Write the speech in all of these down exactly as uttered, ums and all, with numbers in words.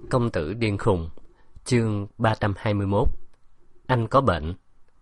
Công tử điên khùng. Chương ba trăm hai mươi mốt. Anh có bệnh.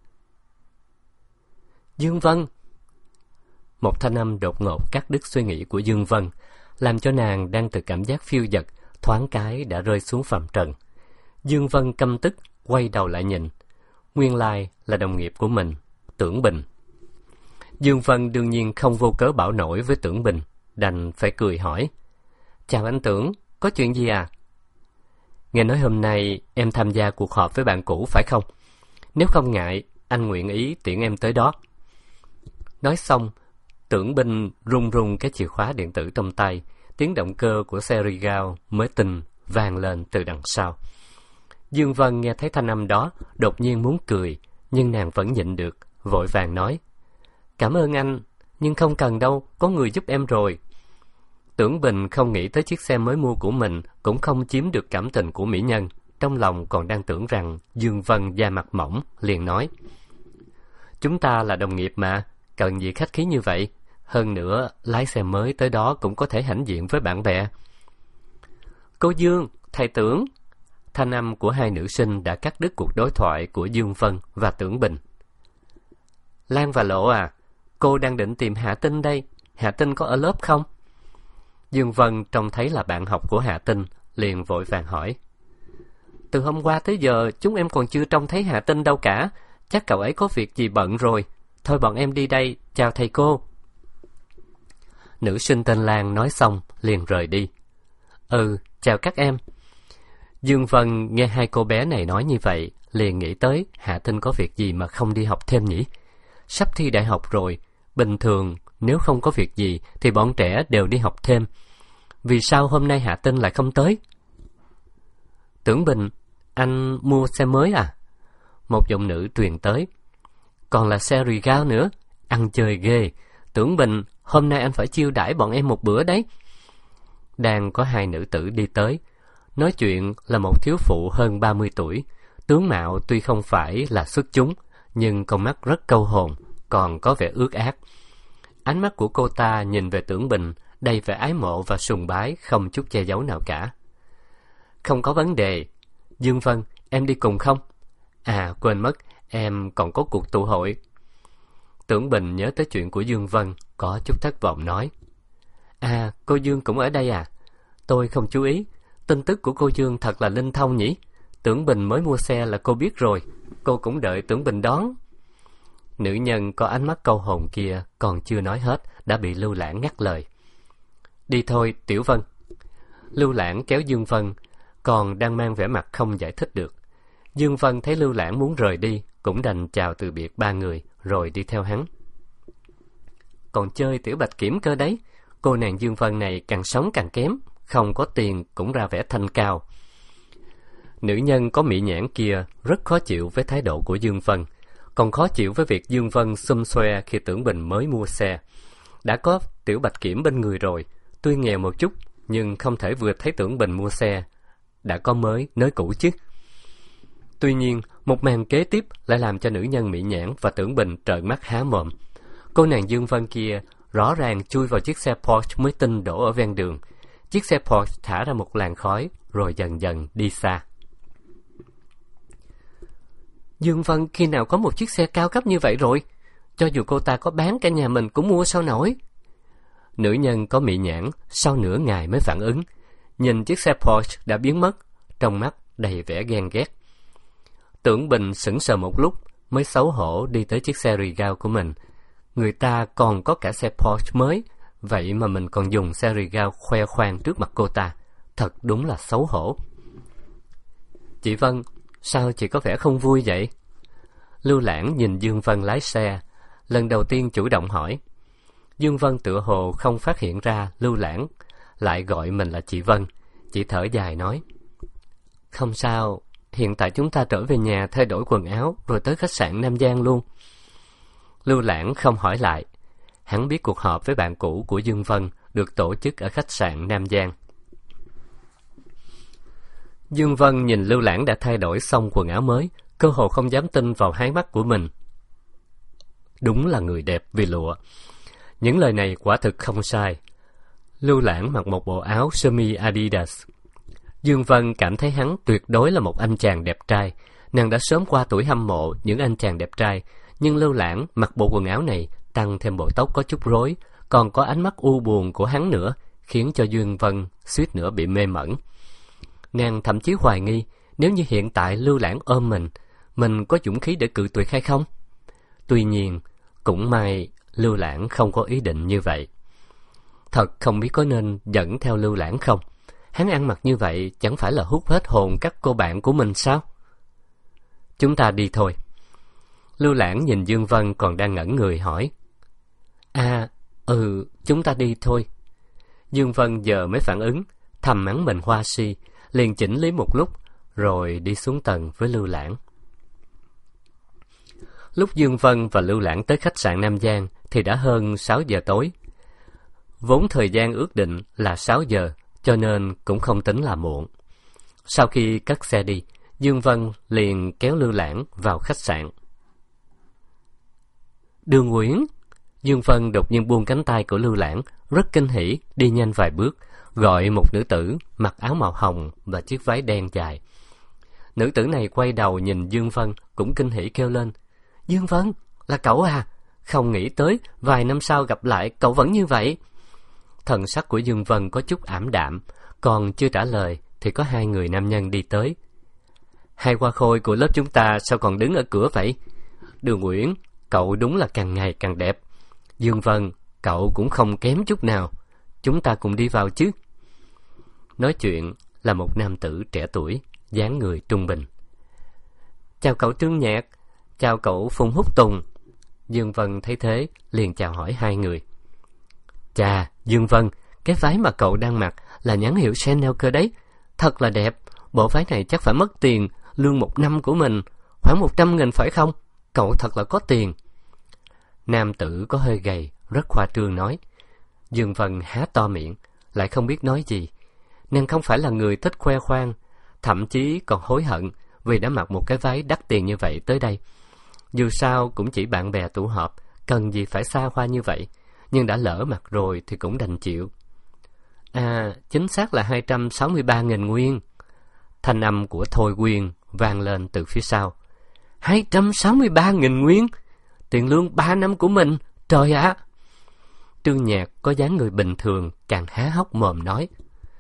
Dương Vân. Một thanh âm đột ngột cắt đứt suy nghĩ của Dương Vân, làm cho nàng đang từ cảm giác phiêu dật thoáng cái đã rơi xuống phàm trần. Dương Vân căm tức quay đầu lại nhìn, nguyên lai là đồng nghiệp của mình, Tưởng Bình. Dương Vân đương nhiên không vô cớ bảo nổi với Tưởng Bình, đành phải cười hỏi: "Chào anh Tưởng, có chuyện gì à? Nghe nói hôm nay em tham gia cuộc họp với bạn cũ phải không? Nếu không ngại, anh nguyện ý tiễn em tới đó." Nói xong, Tưởng Bình rung rung cái chìa khóa điện tử trong tay, tiếng động cơ của xe Regal mới tinh vang lên từ đằng sau. Dương Vân nghe thấy thanh âm đó, đột nhiên muốn cười, nhưng nàng vẫn nhịn được, vội vàng nói: "Cảm ơn anh, nhưng không cần đâu, có người giúp em rồi." Tưởng Bình không nghĩ tới chiếc xe mới mua của mình cũng không chiếm được cảm tình của mỹ nhân, trong lòng còn đang tưởng rằng Dương Vân da mặt mỏng, liền nói: "Chúng ta là đồng nghiệp mà, cần gì khách khí như vậy? Hơn nữa, lái xe mới tới đó cũng có thể hãnh diện với bạn bè." "Cô Dương, thầy Tưởng." Thanh âm của hai nữ sinh đã cắt đứt cuộc đối thoại của Dương Vân và Tưởng Bình. "Lan và Lộ à, cô đang định tìm Hạ Tinh đây, Hạ Tinh có ở lớp không?" Dương Vân trông thấy là bạn học của Hạ Tinh, liền vội vàng hỏi: "Từ hôm qua tới giờ chúng em còn chưa trông thấy Hạ Tinh đâu cả, chắc cậu ấy có việc gì bận rồi. Thôi bọn em đi đây, chào thầy cô." Nữ sinh tên Lan nói xong liền rời đi. "Ừ, chào các em." Dương Vân nghe hai cô bé này nói như vậy, liền nghĩ tới Hạ Tinh có việc gì mà không đi học thêm nhỉ? Sắp thi đại học rồi, bình thường nếu không có việc gì thì bọn trẻ đều đi học thêm. Vì sao hôm nay Hạ Tinh lại không tới? "Tưởng Bình, anh mua xe mới à?" Một giọng nữ truyền tới. "Còn là xe Regal nữa, ăn chơi ghê. Tưởng Bình, hôm nay anh phải chiêu đãi bọn em một bữa đấy." Đang có hai nữ tử đi tới. Nói chuyện là một thiếu phụ hơn ba mươi tuổi, tướng mạo tuy không phải là xuất chúng, nhưng con mắt rất câu hồn, còn có vẻ ước ác. Ánh mắt của cô ta nhìn về Tưởng Bình, đầy vẻ ái mộ và sùng bái, không chút che giấu nào cả. "Không có vấn đề. Dương Vân, em đi cùng không? À, quên mất, em còn có cuộc tụ hội." Tưởng Bình nhớ tới chuyện của Dương Vân, có chút thất vọng nói: "À, cô Dương cũng ở đây à? Tôi không chú ý. Tin tức của cô Dương thật là linh thông nhỉ? Tưởng Bình mới mua xe là cô biết rồi, cô cũng đợi Tưởng Bình đón." Nữ nhân có ánh mắt câu hồn kia còn chưa nói hết đã bị Lưu Lãng ngắt lời. "Đi thôi, Tiểu Vân." Lưu Lãng kéo Dương Vân, còn đang mang vẻ mặt không giải thích được. Dương Vân thấy Lưu Lãng muốn rời đi, cũng đành chào từ biệt ba người, rồi đi theo hắn. Còn chơi Tiểu Bạch Kiểm cơ đấy, cô nàng Dương Vân này càng sống càng kém, không có tiền cũng ra vẻ thanh cao. Nữ nhân có mỹ nhãn kia rất khó chịu với thái độ của Dương Vân, còn khó chịu với việc Dương Vân xum xoe khi Tưởng Bình mới mua xe. Đã có Tiểu Bạch Kiểm bên người rồi, tuy nghèo một chút, nhưng không thể vừa thấy Tưởng Bình mua xe đã có mới nới cũ chứ. Tuy nhiên, một màn kế tiếp lại làm cho nữ nhân mỹ nhãn và Tưởng Bình trợn mắt há mồm. Cô nàng Dương Vân kia rõ ràng chui vào chiếc xe Porsche mới tinh đổ ở ven đường. Chiếc xe Porsche thả ra một làn khói, rồi dần dần đi xa. Dương Vân khi nào có một chiếc xe cao cấp như vậy rồi? Cho dù cô ta có bán cả nhà mình cũng mua sao nổi. Nữ nhân có mỹ nhãn sau nửa ngày mới phản ứng, nhìn chiếc xe Porsche đã biến mất, trong mắt đầy vẻ ghen ghét. Tưởng Bình sững sờ một lúc mới xấu hổ đi tới chiếc xe Regal của mình. Người ta còn có cả xe Porsche mới, vậy mà mình còn dùng xe Regal khoe khoang trước mặt cô ta, thật đúng là xấu hổ. "Chị Vân, sao chị có vẻ không vui vậy?" Lưu Lãng nhìn Dương Vân lái xe, lần đầu tiên chủ động hỏi. Dương Vân tựa hồ không phát hiện ra Lưu Lãng lại gọi mình là chị Vân, chỉ thở dài nói: "Không sao, hiện tại chúng ta trở về nhà thay đổi quần áo rồi tới khách sạn Nam Giang luôn." Lưu Lãng không hỏi lại, hắn biết cuộc họp với bạn cũ của Dương Vân được tổ chức ở khách sạn Nam Giang. Dương Vân nhìn Lưu Lãng đã thay đổi xong quần áo mới, cơ hồ không dám tin vào hai mắt của mình. Đúng là người đẹp vì lụa. Những lời này quả thực không sai. Lưu Lãng mặc một bộ áo sơ mi Adidas, Dương Vân cảm thấy hắn tuyệt đối là một anh chàng đẹp trai. Nàng đã sớm qua tuổi hâm mộ những anh chàng đẹp trai, nhưng Lưu Lãng mặc bộ quần áo này, tăng thêm bộ tóc có chút rối, còn có ánh mắt u buồn của hắn nữa, khiến cho Dương Vân suýt nữa bị mê mẩn. Nàng thậm chí hoài nghi, nếu như hiện tại Lưu Lãng ôm mình, mình có dũng khí để cự tuyệt hay không? Tuy nhiên, cũng may Lưu Lãng không có ý định như vậy. Thật không biết có nên dẫn theo Lưu Lãng không? Hắn ăn mặc như vậy chẳng phải là hút hết hồn các cô bạn của mình sao? Chúng ta đi thôi. Lưu Lãng nhìn Dương Vân còn đang ngẩn người hỏi. À, ừ, chúng ta đi thôi. Dương Vân giờ mới phản ứng, thầm mắng mình hoa si, liền chỉnh lý một lúc, rồi đi xuống tầng với Lưu Lãng. Lúc Dương Vân và Lưu Lãng tới khách sạn Nam Giang thì đã hơn sáu giờ tối. Vốn thời gian ước định là sáu giờ, cho nên cũng không tính là muộn. Sau khi cất xe đi, Dương Vân liền kéo Lưu Lãng vào khách sạn. Đường Nguyễn. Dương Vân đột nhiên buông cánh tay của Lưu Lãng, rất kinh hỉ, đi nhanh vài bước, gọi một nữ tử mặc áo màu hồng và chiếc váy đen dài. Nữ tử này quay đầu nhìn Dương Vân, cũng kinh hỉ kêu lên. Dương Vân, là cậu à? Không nghĩ tới, vài năm sau gặp lại, cậu vẫn như vậy. Thần sắc của Dương Vân có chút ảm đạm, còn chưa trả lời thì có hai người nam nhân đi tới. Hai hoa khôi của lớp chúng ta sao còn đứng ở cửa vậy? Đường Nguyễn, cậu đúng là càng ngày càng đẹp. Dương Vân, cậu cũng không kém chút nào. Chúng ta cùng đi vào chứ. Nói chuyện là một nam tử trẻ tuổi, dáng người trung bình. Chào cậu Trương Nhạc, chào cậu Phùng Húc Tùng. Dương Vân thấy thế, liền chào hỏi hai người. Chà, Dương Vân, cái váy mà cậu đang mặc là nhãn hiệu Chanel cơ đấy. Thật là đẹp, bộ váy này chắc phải mất tiền, lương một năm của mình, khoảng một trăm nghìn phải không? Cậu thật là có tiền. Nam tử có hơi gầy, rất khoa trương nói. Dương Vân há to miệng, lại không biết nói gì. Nàng không phải là người thích khoe khoang, thậm chí còn hối hận vì đã mặc một cái váy đắt tiền như vậy tới đây. Dù sao cũng chỉ bạn bè tụ họp, cần gì phải xa hoa như vậy, nhưng đã lỡ mặc rồi thì cũng đành chịu. À, chính xác là hai trăm sáu mươi ba nghìn nguyên. Thanh âm của Thôi Quyên vang lên từ phía sau. hai trăm sáu mươi ba nghìn nguyên? Tiền lương ba năm của mình, trời ạ! Trương Nhạc có dáng người bình thường, càng há hốc mồm nói.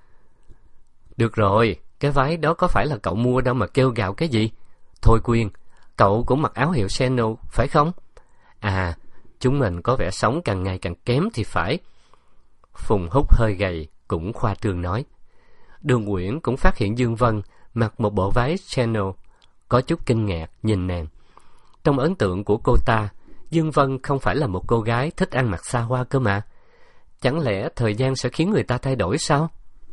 Được rồi, cái váy đó có phải là cậu mua đâu mà kêu gào cái gì? Thôi Quyên, cậu cũng mặc áo hiệu Chanel, phải không? À, chúng mình có vẻ sống càng ngày càng kém thì phải. Phùng Húc hơi gầy, cũng khoa trương nói. Đường Nguyễn cũng phát hiện Dương Vân mặc một bộ váy Chanel, có chút kinh ngạc nhìn nàng. Trong ấn tượng của cô ta, Dương Vân không phải là một cô gái thích ăn mặc xa hoa cơ mà. Chẳng lẽ thời gian sẽ khiến người ta thay đổi sao?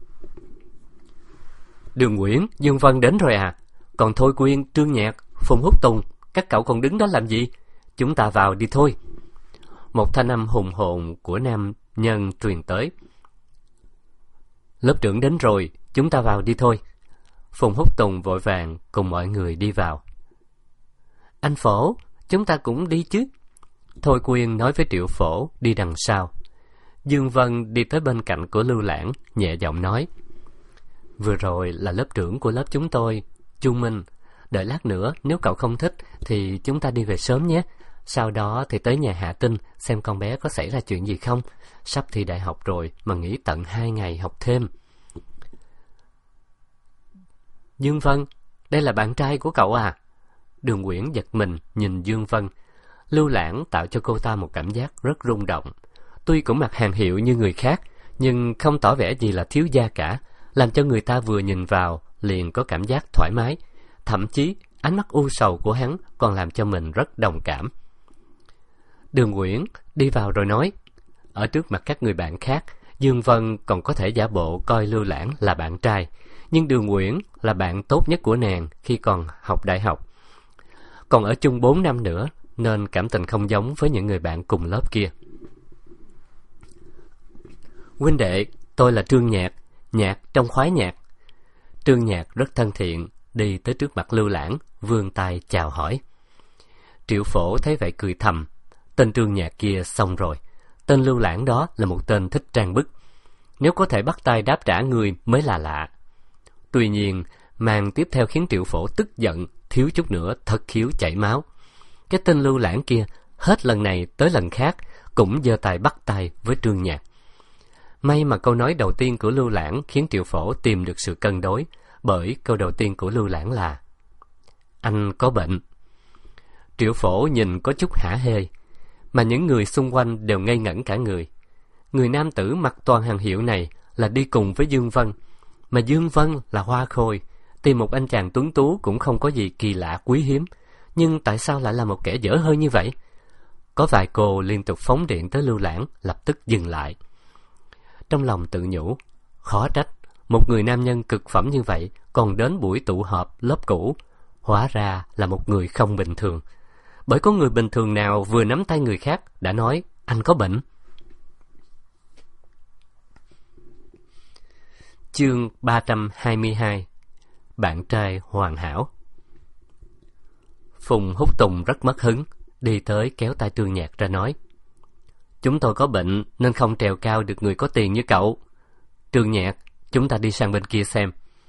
Đường Nguyễn, Dương Vân đến rồi à? Còn Thôi Quyên, Trương Nhạc, Phùng Húc Tùng, các cậu còn đứng đó làm gì? Chúng ta vào đi thôi. Một thanh âm hùng hồn của nam nhân truyền tới. Lớp trưởng đến rồi, chúng ta vào đi thôi. Phùng Húc Tùng vội vàng cùng mọi người đi vào. Anh Phổ, chúng ta cũng đi chứ. Thôi Quyên nói với Triệu Phổ đi đằng sau. Dương Vân đi tới bên cạnh của Lưu Lãng, nhẹ giọng nói. Vừa rồi là lớp trưởng của lớp chúng tôi, Chu Minh. Đợi lát nữa, nếu cậu không thích thì chúng ta đi về sớm nhé. Sau đó thì tới nhà Hạ Tinh xem con bé có xảy ra chuyện gì không. Sắp thi đại học rồi mà nghỉ tận hai ngày học thêm. Dương Vân, đây là bạn trai của cậu à? Đường Nguyễn giật mình nhìn Dương Vân. Lưu Lãng tạo cho cô ta một cảm giác rất rung động. Tuy cũng mặc hàng hiệu như người khác, nhưng không tỏ vẻ gì là thiếu gia cả, làm cho người ta vừa nhìn vào liền có cảm giác thoải mái. Thậm chí ánh mắt u sầu của hắn còn làm cho mình rất đồng cảm. Đường Nguyễn đi vào rồi nói. Ở trước mặt các người bạn khác, Dương Vân còn có thể giả bộ coi Lưu Lãng là bạn trai, nhưng Đường Nguyễn là bạn tốt nhất của nàng khi còn học đại học. Còn ở chung bốn năm nữa, nên cảm tình không giống với những người bạn cùng lớp kia. Huynh đệ, tôi là Trương Nhạc, Nhạc trong khoái nhạc. Trương Nhạc rất thân thiện, đi tới trước mặt Lưu Lãng, vươn tay chào hỏi. Triệu Phổ thấy vậy cười thầm, tên Trương Nhạc kia xong rồi. Tên Lưu Lãng đó là một tên thích trang bức. Nếu có thể bắt tay đáp trả người mới là lạ. Tuy nhiên, màn tiếp theo khiến Triệu Phổ tức giận, thiếu chút nữa thất khiếu chảy máu. Cái tên Lưu Lãng kia, hết lần này tới lần khác, cũng giơ tay bắt tay với Trương Nhạc. May mà câu nói đầu tiên của Lưu Lãng khiến Triệu Phổ tìm được sự cân đối, bởi câu đầu tiên của Lưu Lãng là: "Anh có bệnh." Triệu Phổ nhìn có chút hả hê, mà những người xung quanh đều ngây ngẩn cả người. Người nam tử mặc toàn hàng hiệu này là đi cùng với Dương Vân, mà Dương Vân là hoa khôi, tìm một anh chàng tuấn tú cũng không có gì kỳ lạ quý hiếm, nhưng tại sao lại là một kẻ dở hơi như vậy? Có vài cô liên tục phóng điện tới Lưu Lãng, lập tức dừng lại. Trong lòng tự nhủ, khó trách một người nam nhân cực phẩm như vậy còn đến buổi tụ họp lớp cũ, hóa ra là một người không bình thường. Bởi có người bình thường nào vừa nắm tay người khác đã nói anh có bệnh? Chương ba trăm hai mươi hai. Bạn trai hoàn hảo. Phùng Húc Tùng rất mất hứng, đi tới kéo tay Trương Nhạc ra nói: "Chúng tôi có bệnh nên không trèo cao được người có tiền như cậu. Trương Nhạc, chúng ta đi sang bên kia xem."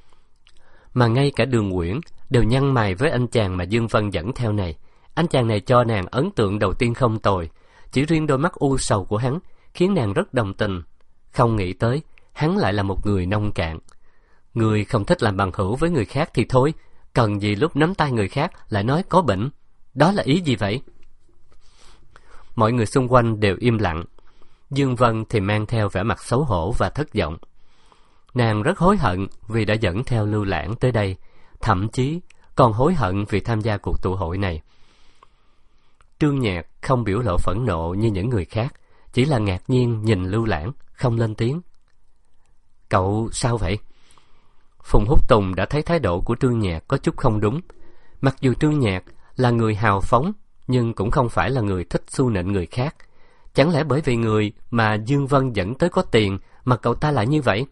Mà ngay cả Đường Uyển đều nhăn mày với anh chàng mà Dương Vân dẫn theo này. Anh chàng này cho nàng ấn tượng đầu tiên không tồi, chỉ riêng đôi mắt u sầu của hắn khiến nàng rất đồng tình. Không nghĩ tới hắn lại là một người nông cạn. Người không thích làm bằng hữu với người khác thì thôi, cần gì lúc nắm tay người khác lại nói có bệnh? Đó là ý gì vậy? Mọi người xung quanh đều im lặng. Dương Vân thì mang theo vẻ mặt xấu hổ và thất vọng. Nàng rất hối hận vì đã dẫn theo Lưu Lãng tới đây, thậm chí còn hối hận vì tham gia cuộc tụ hội này. Trương Nhạc không biểu lộ phẫn nộ như những người khác, chỉ là ngạc nhiên nhìn Lưu Lãng, không lên tiếng. "Cậu sao vậy?" Phùng Húc Tùng đã thấy thái độ của Trương Nhạc có chút không đúng. Mặc dù Trương Nhạc là người hào phóng, nhưng cũng không phải là người thích xu nịnh người khác. Chẳng lẽ bởi vì người mà Dương Vân dẫn tới có tiền mà cậu ta lại như vậy?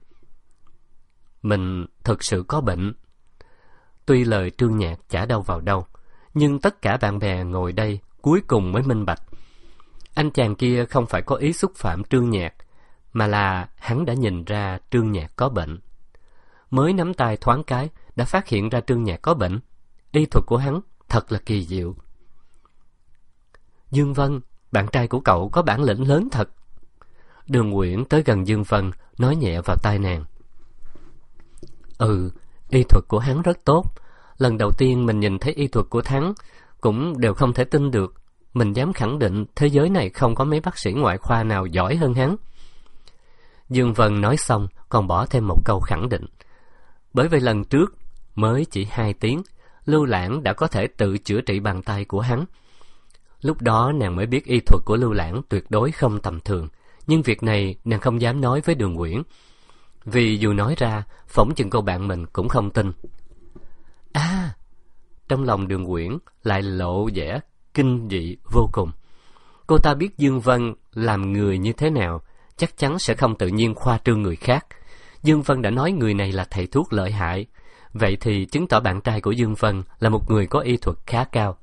Mình thực sự có bệnh. Tuy lời Trương Nhạc chả đâu vào đâu, nhưng tất cả bạn bè ngồi đây cuối cùng mới minh bạch. Anh chàng kia không phải có ý xúc phạm Trương Nhạc, mà là hắn đã nhìn ra Trương Nhạc có bệnh. Mới nắm tay thoáng cái đã phát hiện ra Trương Nhạc có bệnh. Y thuật của hắn thật là kỳ diệu. "Dương Vân, bạn trai của cậu có bản lĩnh lớn thật." Đường Uyển tới gần Dương Vân, nói nhẹ vào tai nàng: "Ừ, y thuật của hắn rất tốt. Lần đầu tiên mình nhìn thấy y thuật của hắn cũng đều không thể tin được. Mình dám khẳng định thế giới này không có mấy bác sĩ ngoại khoa nào giỏi hơn hắn." Dương Vân nói xong còn bỏ thêm một câu khẳng định. Bởi vì lần trước mới chỉ hai tiếng, Lưu Lãng đã có thể tự chữa trị bàn tay của hắn. Lúc đó nàng mới biết y thuật của Lưu Lãng tuyệt đối không tầm thường, nhưng việc này nàng không dám nói với Đường Uyển, vì dù nói ra phỏng chừng cô bạn mình cũng không tin. À, trong lòng Đường Uyển lại lộ vẻ kinh dị vô cùng. Cô ta biết Dương Vân làm người như thế nào, chắc chắn sẽ không tự nhiên khoa trương người khác. Dương Vân đã nói người này là thầy thuốc lợi hại, vậy thì chứng tỏ bạn trai của Dương Vân là một người có y thuật khá cao.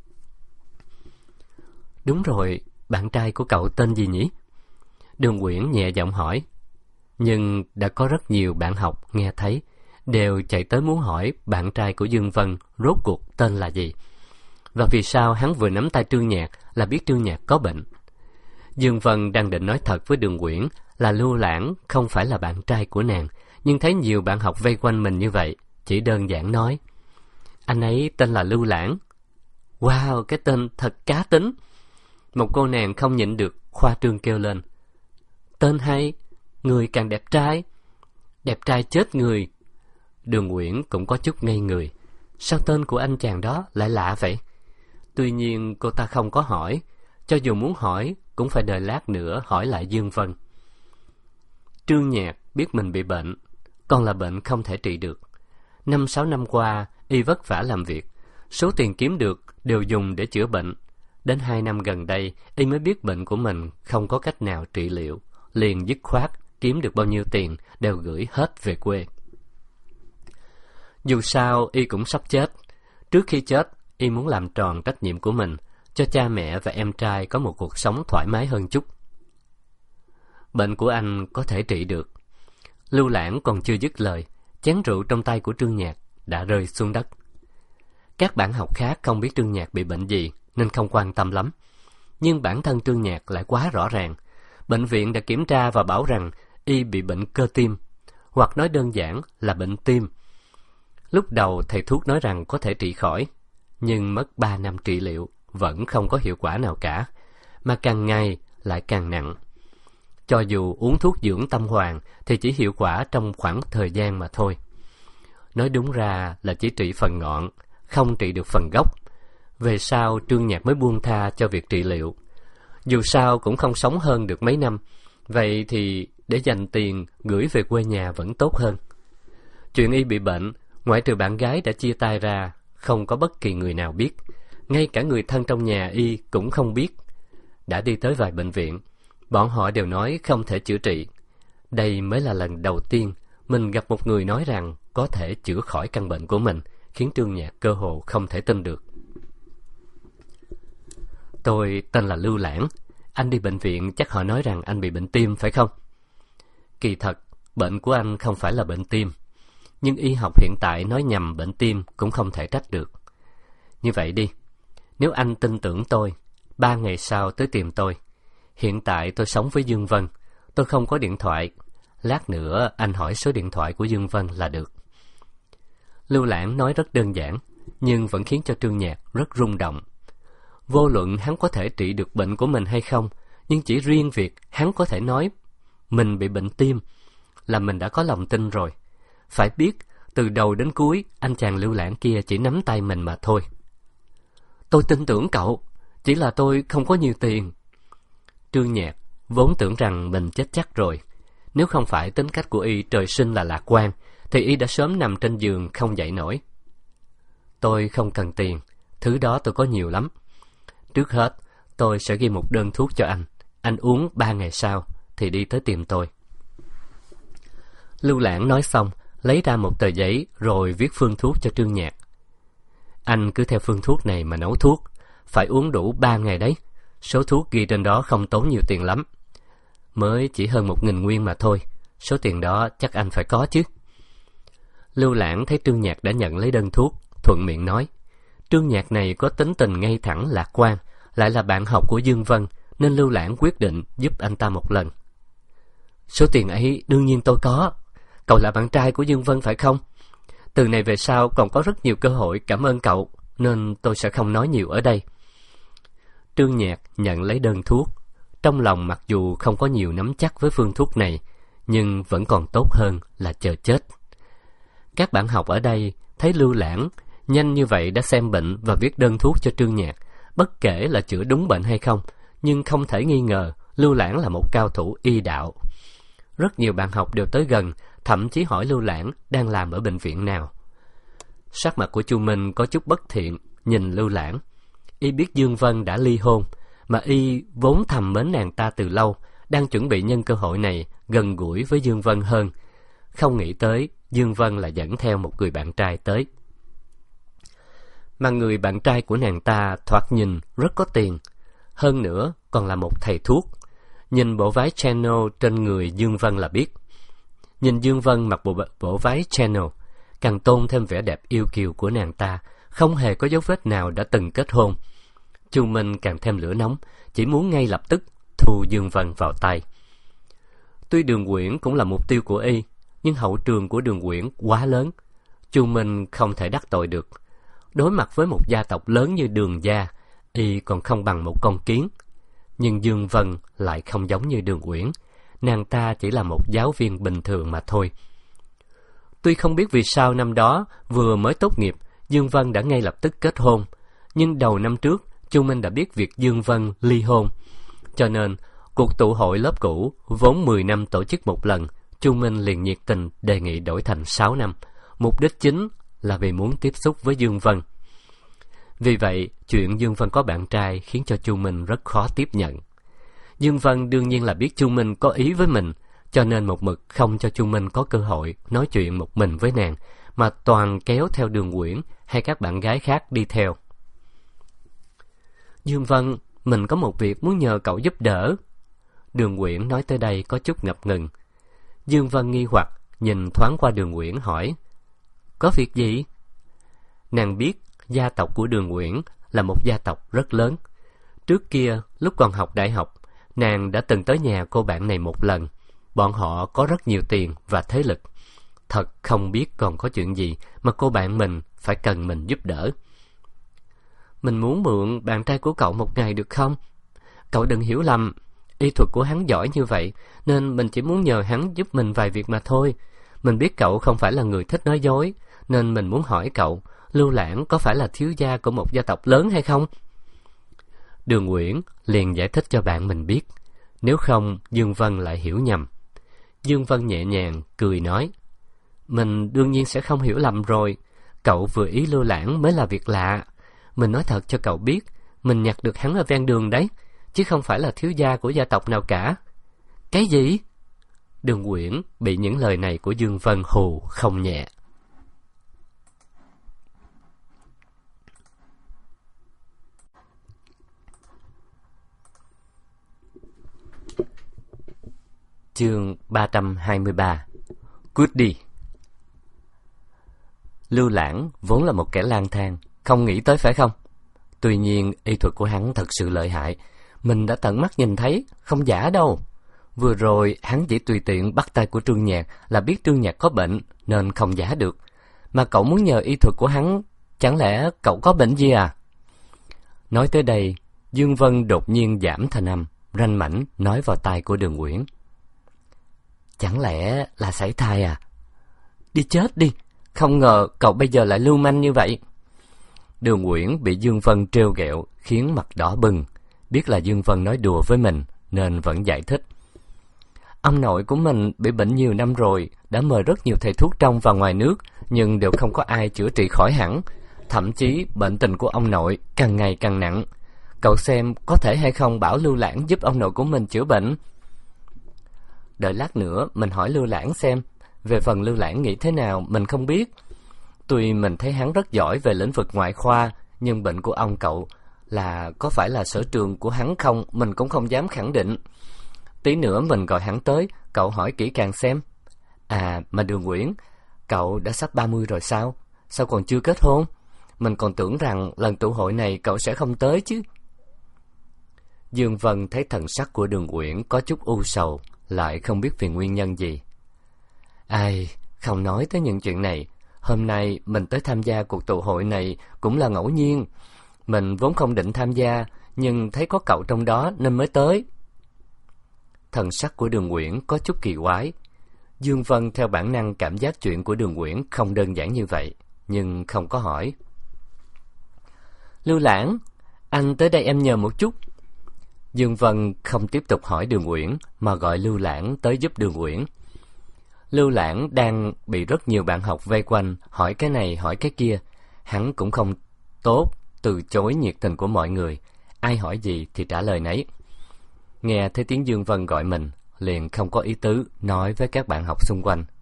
Đúng rồi, bạn trai của cậu tên gì nhỉ? Đường Uyển nhẹ giọng hỏi. Nhưng đã có rất nhiều bạn học nghe thấy, đều chạy tới muốn hỏi bạn trai của Dương Vân rốt cuộc tên là gì, và vì sao hắn vừa nắm tay Trương Nhạc là biết Trương Nhạc có bệnh. Dương Vân đang định nói thật với Đường Uyển là Lưu Lãng không phải là bạn trai của nàng, nhưng thấy nhiều bạn học vây quanh mình như vậy, chỉ đơn giản nói: anh ấy tên là Lưu Lãng. Wow, cái tên thật cá tính. Một cô nàng không nhịn được khoa trương kêu lên: tên hay, người càng đẹp trai. Đẹp trai chết người. Đường Uyển cũng có chút ngây người. Sao tên của anh chàng đó lại lạ vậy? Tuy nhiên cô ta không có hỏi, cho dù muốn hỏi cũng phải đợi lát nữa hỏi lại Dương Vân. Trương Nhạc biết mình bị bệnh, còn là bệnh không thể trị được. Năm sáu năm qua y vất vả làm việc, số tiền kiếm được đều dùng để chữa bệnh. Đến hai năm gần đây y mới biết bệnh của mình không có cách nào trị liệu, liền dứt khoát kiếm được bao nhiêu tiền đều gửi hết về quê. Dù sao y cũng sắp chết. Trước khi chết y muốn làm tròn trách nhiệm của mình, cho cha mẹ và em trai có một cuộc sống thoải mái hơn chút. Bệnh của anh có thể trị được. Lưu Lãng còn chưa dứt lời chén rượu trong tay của Trương Nhạc đã rơi xuống đất. Các bạn học khác không biết Trương Nhạc bị bệnh gì nên không quan tâm lắm. Nhưng bản thân Trương Nhạc lại quá rõ ràng. Bệnh viện đã kiểm tra và bảo rằng y bị bệnh cơ tim, hoặc nói đơn giản là bệnh tim. Lúc đầu thầy thuốc nói rằng có thể trị khỏi, nhưng mất ba năm trị liệu vẫn không có hiệu quả nào cả, mà càng ngày lại càng nặng. Cho dù uống thuốc dưỡng tâm hoàn thì chỉ hiệu quả trong khoảng thời gian mà thôi. Nói đúng ra là chỉ trị phần ngọn, không trị được phần gốc. Về sau Trương Nhạc mới buông tha cho việc trị liệu. Dù sao cũng không sống hơn được mấy năm, vậy thì để dành tiền gửi về quê nhà vẫn tốt hơn. Chuyện y bị bệnh, ngoại trừ bạn gái đã chia tay ra, không có bất kỳ người nào biết. Ngay cả người thân trong nhà y cũng không biết. Đã đi tới vài bệnh viện, bọn họ đều nói không thể chữa trị. Đây mới là lần đầu tiên mình gặp một người nói rằng có thể chữa khỏi căn bệnh của mình, khiến Trương Nhạc cơ hồ không thể tin được. Tôi tên là Lưu Lãng. Anh đi bệnh viện chắc họ nói rằng anh bị bệnh tim phải không? Kỳ thật, bệnh của anh không phải là bệnh tim. Nhưng y học hiện tại nói nhầm bệnh tim cũng không thể trách được. Như vậy đi, nếu anh tin tưởng tôi, ba ngày sau tới tìm tôi. Hiện tại tôi sống với Dương Vân, tôi không có điện thoại. Lát nữa anh hỏi số điện thoại của Dương Vân là được. Lưu Lãng nói rất đơn giản, nhưng vẫn khiến cho Trương Nhạc rất rung động. Vô luận hắn có thể trị được bệnh của mình hay không, nhưng chỉ riêng việc hắn có thể nói mình bị bệnh tim là mình đã có lòng tin rồi. Phải biết, từ đầu đến cuối, anh chàng Lưu Lãng kia chỉ nắm tay mình mà thôi. Tôi tin tưởng cậu, chỉ là tôi không có nhiều tiền. Trương Nhạc vốn tưởng rằng mình chết chắc rồi. Nếu không phải tính cách của y trời sinh là lạc quan, thì y đã sớm nằm trên giường không dậy nổi. Tôi không cần tiền, thứ đó tôi có nhiều lắm. Trước hết, tôi sẽ ghi một đơn thuốc cho anh. Anh uống ba ngày sau thì đi tới tìm tôi. Lưu Lãng nói xong, lấy ra một tờ giấy rồi viết phương thuốc cho Trương Nhạc. Anh cứ theo phương thuốc này mà nấu thuốc, phải uống đủ ba ngày đấy. Số thuốc ghi trên đó không tốn nhiều tiền lắm, mới chỉ hơn một nghìn nguyên mà thôi. Số tiền đó chắc anh phải có chứ. Lưu Lãng thấy Trương Nhạc đã nhận lấy đơn thuốc, thuận miệng nói. Trương Nhạc này có tính tình ngay thẳng lạc quan, lại là bạn học của Dương Vân, nên Lưu Lãng quyết định giúp anh ta một lần. Số tiền ấy đương nhiên tôi có. Cậu là bạn trai của Dương Vân phải không? Từ này về sau còn có rất nhiều cơ hội cảm ơn cậu, nên tôi sẽ không nói nhiều ở đây. Trương Nhạc nhận lấy đơn thuốc. Trong lòng mặc dù không có nhiều nắm chắc với phương thuốc này, nhưng vẫn còn tốt hơn là chờ chết. Các bạn học ở đây thấy Lưu Lãng nhanh như vậy đã xem bệnh và viết đơn thuốc cho Trương Nhạc, bất kể là chữa đúng bệnh hay không, nhưng không thể nghi ngờ Lưu Lãng là một cao thủ y đạo. Rất nhiều bạn học đều tới gần, thậm chí hỏi Lưu Lãng đang làm ở bệnh viện nào. Sắc mặt của Chu Minh có chút bất thiện, nhìn Lưu Lãng. Y biết Dương Vân đã ly hôn, mà y vốn thầm mến nàng ta từ lâu, đang chuẩn bị nhân cơ hội này gần gũi với Dương Vân hơn. Không nghĩ tới Dương Vân lại dẫn theo một người bạn trai tới. Mà người bạn trai của nàng ta thoạt nhìn rất có tiền, hơn nữa còn là một thầy thuốc. Nhìn bộ váy Chanel trên người Dương Vân là biết. Nhìn Dương Vân mặc bộ, bộ váy Chanel, càng tôn thêm vẻ đẹp yêu kiều của nàng ta, không hề có dấu vết nào đã từng kết hôn. Chu Minh càng thêm lửa nóng, chỉ muốn ngay lập tức thu Dương Vân vào tay. Tuy Đường Quyển cũng là mục tiêu của y, nhưng hậu trường của Đường Quyển quá lớn, Chu Minh không thể đắc tội được. Đối mặt với một gia tộc lớn như Đường gia, y còn không bằng một con kiến. Nhưng Dương Vân lại không giống như Đường Uyển, nàng ta chỉ là một giáo viên bình thường mà thôi. Tuy không biết vì sao năm đó vừa mới tốt nghiệp, Dương Vân đã ngay lập tức kết hôn, nhưng đầu năm trước Chu Minh đã biết việc Dương Vân ly hôn, cho nên cuộc tụ hội lớp cũ vốn mười năm tổ chức một lần, Chu Minh liền nhiệt tình đề nghị đổi thành sáu năm. Mục đích chính là vì muốn tiếp xúc với Dương Vân. Vì vậy, chuyện Dương Vân có bạn trai khiến cho Chu Minh rất khó tiếp nhận. Dương Vân đương nhiên là biết Chu Minh có ý với mình, cho nên một mực không cho Chu Minh có cơ hội nói chuyện một mình với nàng, mà toàn kéo theo Đường Uyển hay các bạn gái khác đi theo. Dương Vân, mình có một việc muốn nhờ cậu giúp đỡ. Đường Uyển nói tới đây có chút ngập ngừng. Dương Vân nghi hoặc nhìn thoáng qua Đường Uyển hỏi, có việc gì? Nàng biết gia tộc của Đường Uyển là một gia tộc rất lớn. Trước kia, lúc còn học đại học, nàng đã từng tới nhà cô bạn này một lần. Bọn họ có rất nhiều tiền và thế lực. Thật không biết còn có chuyện gì mà cô bạn mình phải cần mình giúp đỡ. Mình muốn mượn bạn trai của cậu một ngày được không? Cậu đừng hiểu lầm, y thuật của hắn giỏi như vậy, nên mình chỉ muốn nhờ hắn giúp mình vài việc mà thôi. Mình biết cậu không phải là người thích nói dối, nên mình muốn hỏi cậu, Lưu Lãng có phải là thiếu gia của một gia tộc lớn hay không? Đường Uyển liền giải thích cho bạn mình biết, nếu không Dương Vân lại hiểu nhầm. Dương Vân nhẹ nhàng cười nói, mình đương nhiên sẽ không hiểu lầm rồi, cậu vừa ý Lưu Lãng mới là việc lạ. Mình nói thật cho cậu biết, mình nhặt được hắn ở ven đường đấy, chứ không phải là thiếu gia của gia tộc nào cả. Cái gì? Đường Uyển bị những lời này của Dương Vân hù không nhẹ. Chương ba trăm hai mươi ba. Cút đi. Lưu Lãng vốn là một kẻ lang thang, không nghĩ tới phải không? Tuy nhiên y thuật của hắn thật sự lợi hại, mình đã tận mắt nhìn thấy, không giả đâu. Vừa rồi hắn chỉ tùy tiện bắt tay của Trương Nhạc là biết Trương Nhạc có bệnh nên không giả được. Mà cậu muốn nhờ y thuật của hắn, chẳng lẽ cậu có bệnh gì à? Nói tới đây, Dương Vân đột nhiên giảm thanh âm, ranh mãnh nói vào tai của Đường Uyển. Chẳng lẽ là sảy thai à? Đi chết đi, không ngờ cậu bây giờ lại lưu manh như vậy. Đường Uyển bị Dương Vân trêu ghẹo khiến mặt đỏ bừng, biết là Dương Vân nói đùa với mình nên vẫn giải thích. Ông nội của mình bị bệnh nhiều năm rồi, đã mời rất nhiều thầy thuốc trong và ngoài nước, nhưng đều không có ai chữa trị khỏi hẳn. Thậm chí bệnh tình của ông nội càng ngày càng nặng. Cậu xem có thể hay không bảo Lưu Lãng giúp ông nội của mình chữa bệnh. Đợi lát nữa mình hỏi Lưu Lãng xem. Về phần Lưu Lãng nghĩ thế nào mình không biết. Tuy mình thấy hắn rất giỏi về lĩnh vực ngoại khoa, nhưng bệnh của ông cậu là có phải là sở trường của hắn không, mình cũng không dám khẳng định. Tí nữa mình gọi hắn tới, cậu hỏi kỹ càng xem. À mà Đường Uyển, cậu đã sắp ba mươi rồi sao? Sao còn chưa kết hôn? Mình còn tưởng rằng lần tụ hội này cậu sẽ không tới chứ. Dương Vân thấy thần sắc của Đường Uyển có chút u sầu, lại không biết vì nguyên nhân gì. Ai, không nói tới những chuyện này. Hôm nay mình tới tham gia cuộc tụ hội này cũng là ngẫu nhiên. Mình vốn không định tham gia, nhưng thấy có cậu trong đó nên mới tới. Thần sắc của Đường Uyển có chút kỳ quái. Dương Vân theo bản năng cảm giác chuyện của Đường Uyển không đơn giản như vậy, nhưng không có hỏi. Lưu Lãng, anh tới đây em nhờ một chút. Dương Vân không tiếp tục hỏi Đường Uyển, mà gọi Lưu Lãng tới giúp Đường Uyển. Lưu Lãng đang bị rất nhiều bạn học vây quanh, hỏi cái này hỏi cái kia. Hắn cũng không tốt từ chối nhiệt tình của mọi người, ai hỏi gì thì trả lời nấy. Nghe thấy tiếng Dương Vân gọi mình, liền không có ý tứ nói với các bạn học xung quanh.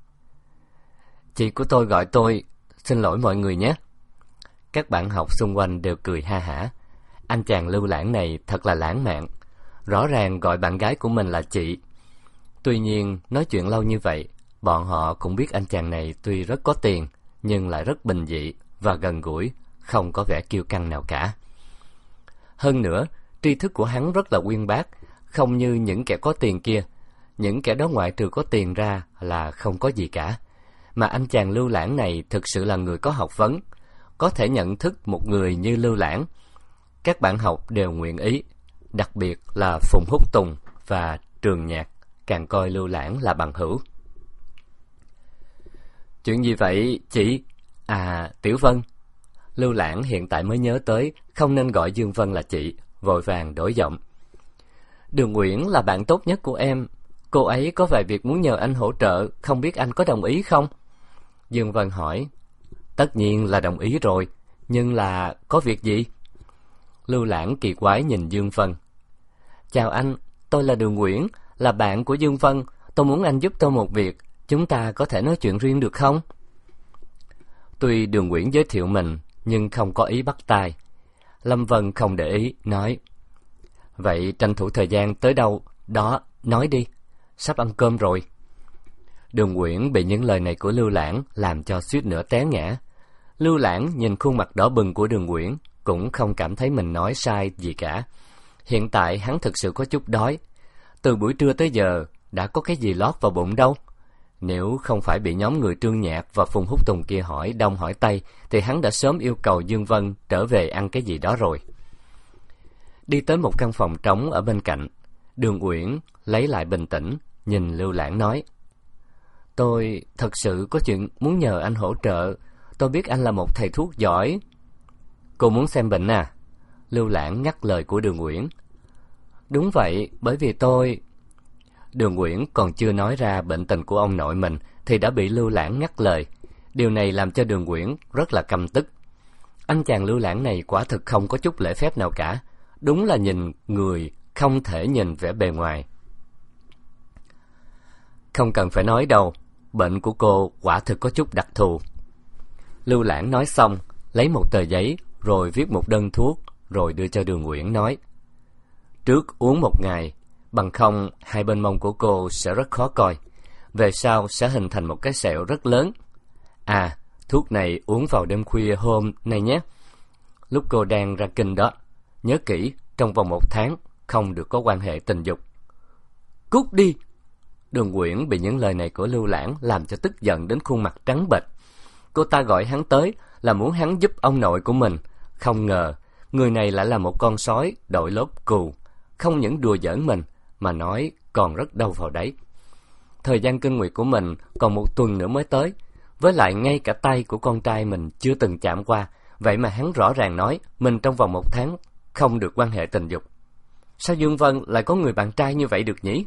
Chị của tôi gọi tôi, xin lỗi mọi người nhé. Các bạn học xung quanh đều cười ha hả. Anh chàng Lưu Lãng này thật là lãng mạn, rõ ràng gọi bạn gái của mình là chị. Tuy nhiên nói chuyện lâu như vậy, bọn họ cũng biết anh chàng này tuy rất có tiền, nhưng lại rất bình dị và gần gũi, không có vẻ kiêu căng nào cả. Hơn nữa, tri thức của hắn rất là uyên bác, không như những kẻ có tiền kia. Những kẻ đó ngoại trừ có tiền ra là không có gì cả. Mà anh chàng Lưu Lãng này thực sự là người có học vấn, có thể nhận thức một người như Lưu Lãng. Các bạn học đều nguyện ý, đặc biệt là Phùng Húc Tùng và Trường Nhạc càng coi Lưu Lãng là bằng hữu. Chuyện gì vậy chị? À, Tiểu Vân. Lưu Lãng hiện tại mới nhớ tới không nên gọi Dương Vân là chị, vội vàng đổi giọng. Đường Uyển là bạn tốt nhất của em, cô ấy có vài việc muốn nhờ anh hỗ trợ, không biết anh có đồng ý không? Dương Vân hỏi. Tất nhiên là đồng ý rồi, nhưng là có việc gì? Lưu Lãng kỳ quái nhìn Dương Vân. Chào anh, tôi là Đường Uyển, là bạn của Dương Vân, tôi muốn anh giúp tôi một việc, chúng ta có thể nói chuyện riêng được không? Tuy Đường Uyển giới thiệu mình, nhưng không có ý bắt tay. Lâm Vân không để ý, nói. Vậy tranh thủ thời gian tới đâu đó, nói đi, sắp ăn cơm rồi. Đường Quyển bị những lời này của Lưu Lãng làm cho suýt nữa té ngã. Lưu Lãng nhìn khuôn mặt đỏ bừng của Đường Quyển, cũng không cảm thấy mình nói sai gì cả. Hiện tại hắn thực sự có chút đói. Từ buổi trưa tới giờ, đã có cái gì lót vào bụng đâu. Nếu không phải bị nhóm người Trương Nhạc và Phùng Húc Tùng kia hỏi đông hỏi tây, thì hắn đã sớm yêu cầu Dương Vân trở về ăn cái gì đó rồi. Đi tới một căn phòng trống ở bên cạnh, Đường Uyển lấy lại bình tĩnh, nhìn Lưu Lãng nói: Tôi thật sự có chuyện muốn nhờ anh hỗ trợ. Tôi biết anh là một thầy thuốc giỏi. Cô muốn xem bệnh à? Lưu Lãng ngắt lời của Đường Uyển. Đúng vậy, bởi vì tôi... Đường Uyển còn chưa nói ra bệnh tình của ông nội mình thì đã bị Lưu Lãng ngắt lời. Điều này làm cho Đường Uyển rất là căm tức. Anh chàng Lưu Lãng này quả thực không có chút lễ phép nào cả. Đúng là nhìn người không thể nhìn vẻ bề ngoài. Không cần phải nói đâu, bệnh của cô quả thực có chút đặc thù. Lưu Lãng nói xong, lấy một tờ giấy rồi viết một đơn thuốc, rồi đưa cho Đường Uyển nói: Trước uống một ngày, bằng không hai bên mông của cô sẽ rất khó coi. Về sau sẽ hình thành một cái sẹo rất lớn. À, thuốc này uống vào đêm khuya hôm nay nhé. Lúc cô đang ra kinh đó, nhớ kỹ, trong vòng một tháng không được có quan hệ tình dục. Cút đi! Đường Uyển bị những lời này của Lưu Lãng làm cho tức giận đến khuôn mặt trắng bệch. Cô ta gọi hắn tới là muốn hắn giúp ông nội của mình. Không ngờ, người này lại là một con sói đội lốt cừu, không những đùa giỡn mình mà nói còn rất đâu vào đấy. Thời gian kinh nguyệt của mình còn một tuần nữa mới tới, với lại ngay cả tay của con trai mình chưa từng chạm qua, vậy mà hắn rõ ràng nói mình trong vòng một tháng không được quan hệ tình dục. Sao Dương Vân lại có người bạn trai như vậy được nhỉ?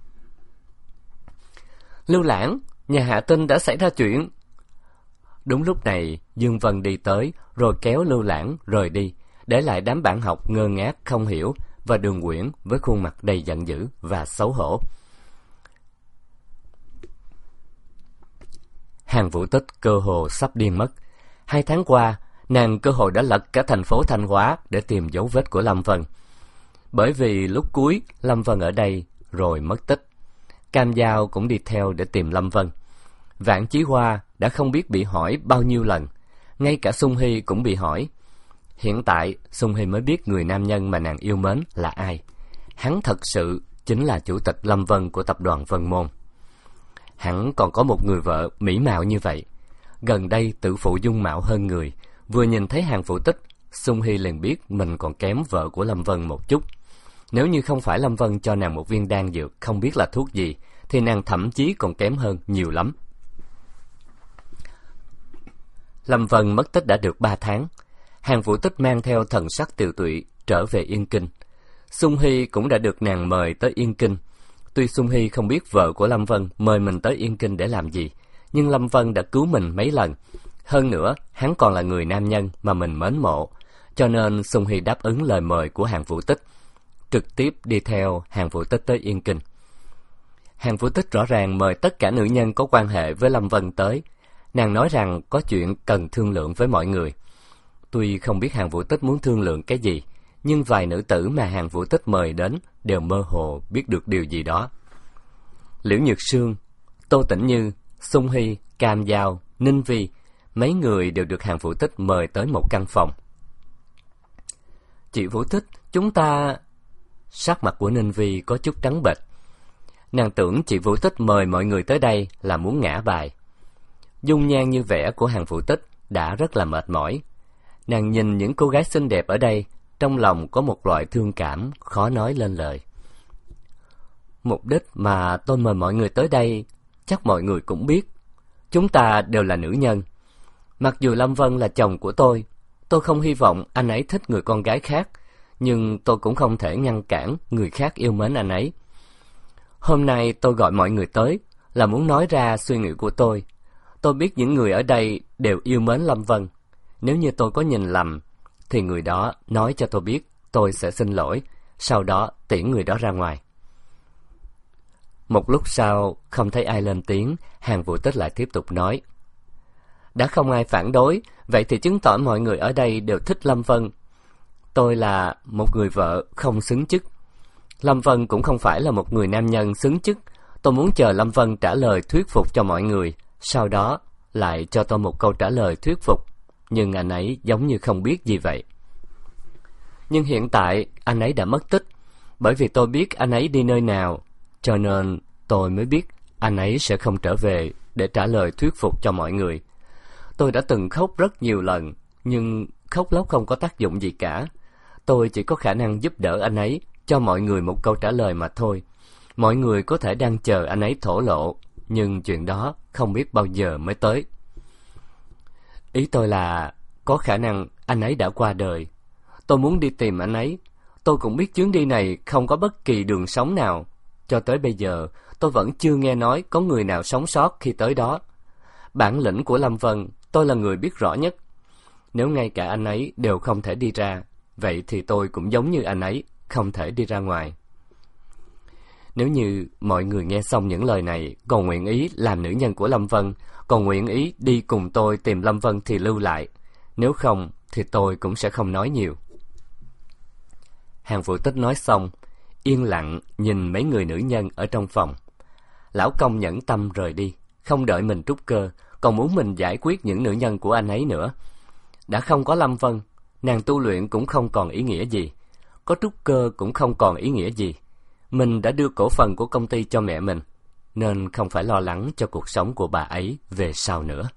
Lưu Lãng, nhà Hạ Tinh đã xảy ra chuyện. Đúng lúc này, Dương Vân đi tới rồi kéo Lưu Lãng rời đi, để lại đám bạn học ngơ ngác không hiểu và Đường Uyển với khuôn mặt đầy giận dữ và xấu hổ. Hàn Vũ Tích cơ hồ sắp điên mất. Hai tháng qua, nàng cơ hội đã lật cả thành phố Thanh Hóa để tìm dấu vết của Lâm Vân. Bởi vì lúc cuối Lâm Vân ở đây rồi mất tích. Cam Giao cũng đi theo để tìm Lâm Vân. Vạn Chí Hoa đã không biết bị hỏi bao nhiêu lần, ngay cả Sung Hy cũng bị hỏi. Hiện tại Sung Hy mới biết người nam nhân mà nàng yêu mến là ai. Hắn thật sự chính là chủ tịch Lâm Vân của tập đoàn Vân Môn. Hắn còn có một người vợ mỹ mạo như vậy. Gần đây tự phụ dung mạo hơn người, vừa nhìn thấy Hàn Vũ Tích, Sung Hy liền biết mình còn kém vợ của Lâm Vân một chút. Nếu như không phải Lâm Vân cho nàng một viên đan dược không biết là thuốc gì, thì nàng thậm chí còn kém hơn nhiều lắm. Lâm Vân mất tích đã được ba tháng. Hàn Vũ Tích mang theo thần sắc tiều tụy trở về Yên Kinh. Sung Hy cũng đã được nàng mời tới Yên Kinh. Tuy Sung Hy không biết vợ của Lâm Vân mời mình tới Yên Kinh để làm gì, nhưng Lâm Vân đã cứu mình mấy lần. Hơn nữa, hắn còn là người nam nhân mà mình mến mộ, cho nên Sung Hy đáp ứng lời mời của Hàn Vũ Tích, trực tiếp đi theo Hàn Vũ Tích tới Yên Kinh. Hàn Vũ Tích rõ ràng mời tất cả nữ nhân có quan hệ với Lâm Vân tới. Nàng nói rằng có chuyện cần thương lượng với mọi người. Tuy không biết Hàn Vũ Tích muốn thương lượng cái gì, nhưng vài nữ tử mà Hàn Vũ Tích mời đến đều mơ hồ biết được điều gì đó. Liễu Nhược Sương, Tô Tĩnh Như, Sung Hy, Cam Giao, Ninh Vi, mấy người đều được Hàn Vũ Tích mời tới một căn phòng. Chị Vũ Tích, chúng ta... Sắc mặt của Ninh Vi có chút trắng bệch. Nàng tưởng chị Vũ Tích mời mọi người tới đây là muốn ngã bài. Dung nhan như vẻ của Hàn Vũ Tích đã rất là mệt mỏi. Nàng nhìn những cô gái xinh đẹp ở đây, trong lòng có một loại thương cảm khó nói lên lời. Mục đích mà tôi mời mọi người tới đây, chắc mọi người cũng biết. Chúng ta đều là nữ nhân. Mặc dù Lâm Vân là chồng của tôi, tôi không hy vọng anh ấy thích người con gái khác, nhưng tôi cũng không thể ngăn cản người khác yêu mến anh ấy. Hôm nay tôi gọi mọi người tới là muốn nói ra suy nghĩ của tôi. Tôi biết những người ở đây đều yêu mến Lâm Vân. Nếu như tôi có nhìn lầm, thì người đó nói cho tôi biết, tôi sẽ xin lỗi, sau đó tiễn người đó ra ngoài. Một lúc sau, không thấy ai lên tiếng, Hàn Vũ Tích lại tiếp tục nói. Đã không ai phản đối, vậy thì chứng tỏ mọi người ở đây đều thích Lâm Vân. Tôi là một người vợ không xứng chức. Lâm Vân cũng không phải là một người nam nhân xứng chức. Tôi muốn chờ Lâm Vân trả lời thuyết phục cho mọi người, sau đó lại cho tôi một câu trả lời thuyết phục, nhưng anh ấy giống như không biết gì vậy. Nhưng hiện tại anh ấy đã mất tích, bởi vì tôi biết anh ấy đi nơi nào, cho nên tôi mới biết anh ấy sẽ không trở về để trả lời thuyết phục cho mọi người. Tôi đã từng khóc rất nhiều lần, nhưng khóc lóc không có tác dụng gì cả. Tôi chỉ có khả năng giúp đỡ anh ấy, cho mọi người một câu trả lời mà thôi. Mọi người có thể đang chờ anh ấy thổ lộ, nhưng chuyện đó không biết bao giờ mới tới. Ý tôi là có khả năng anh ấy đã qua đời. Tôi muốn đi tìm anh ấy. Tôi cũng biết chuyến đi này không có bất kỳ đường sống nào. Cho tới bây giờ, tôi vẫn chưa nghe nói có người nào sống sót khi tới đó. Bản lĩnh của Lâm Vân, tôi là người biết rõ nhất. Nếu ngay cả anh ấy đều không thể đi ra, vậy thì tôi cũng giống như anh ấy, không thể đi ra ngoài. Nếu như mọi người nghe xong những lời này, còn nguyện ý làm nữ nhân của Lâm Vân, còn nguyện ý đi cùng tôi tìm Lâm Vân thì lưu lại. Nếu không, thì tôi cũng sẽ không nói nhiều. Hàng Vũ Tích nói xong, yên lặng nhìn mấy người nữ nhân ở trong phòng. Lão Công nhẫn tâm rời đi, không đợi mình trút cơ, còn muốn mình giải quyết những nữ nhân của anh ấy nữa. Đã không có Lâm Vân, nàng tu luyện cũng không còn ý nghĩa gì, có trút cơ cũng không còn ý nghĩa gì. Mình đã đưa cổ phần của công ty cho mẹ mình, nên không phải lo lắng cho cuộc sống của bà ấy về sau nữa.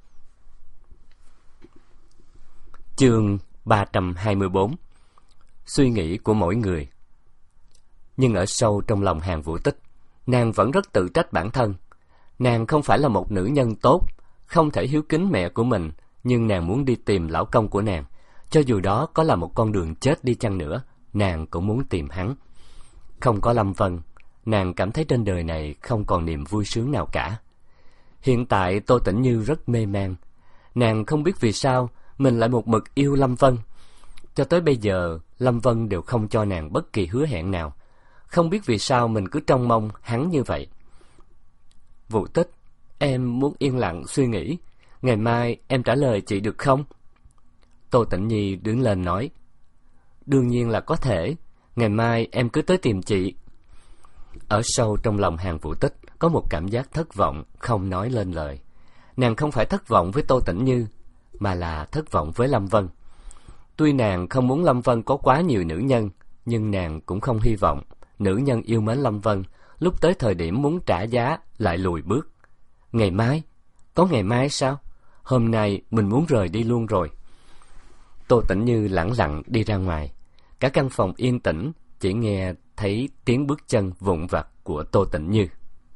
Chương ba trăm hai mươi bốn. Suy nghĩ của mỗi người. Nhưng ở sâu trong lòng Hàng Vũ Tích, nàng vẫn rất tự trách bản thân. Nàng không phải là một nữ nhân tốt, không thể hiếu kính mẹ của mình, nhưng nàng muốn đi tìm lão công của nàng. Cho dù đó có là một con đường chết đi chăng nữa, nàng cũng muốn tìm hắn. Không có Lâm Vân, nàng cảm thấy trên đời này không còn niềm vui sướng nào cả. Hiện tại Tô Tĩnh Như rất mê man. Nàng không biết vì sao mình lại một mực yêu Lâm Vân. Cho tới bây giờ, Lâm Vân đều không cho nàng bất kỳ hứa hẹn nào. Không biết vì sao mình cứ trông mong hắn như vậy. Vũ Tích, em muốn yên lặng suy nghĩ. Ngày mai em trả lời chị được không? Tô Tĩnh Nhi đứng lên nói. Đương nhiên là có thể. Ngày mai em cứ tới tìm chị. Ở sâu trong lòng Hàng Vũ Tích có một cảm giác thất vọng không nói lên lời. Nàng không phải thất vọng với Tô Tĩnh Như, mà là thất vọng với Lâm Vân. Tuy nàng không muốn Lâm Vân có quá nhiều nữ nhân, nhưng nàng cũng không hy vọng nữ nhân yêu mến Lâm Vân lúc tới thời điểm muốn trả giá lại lùi bước. Ngày mai? Có ngày mai sao? Hôm nay mình muốn rời đi luôn rồi. Tô Tĩnh Như lẳng lặng đi ra ngoài. Cả căn phòng yên tĩnh, chỉ nghe thấy tiếng bước chân vụn vặt của Tô Tĩnh Như.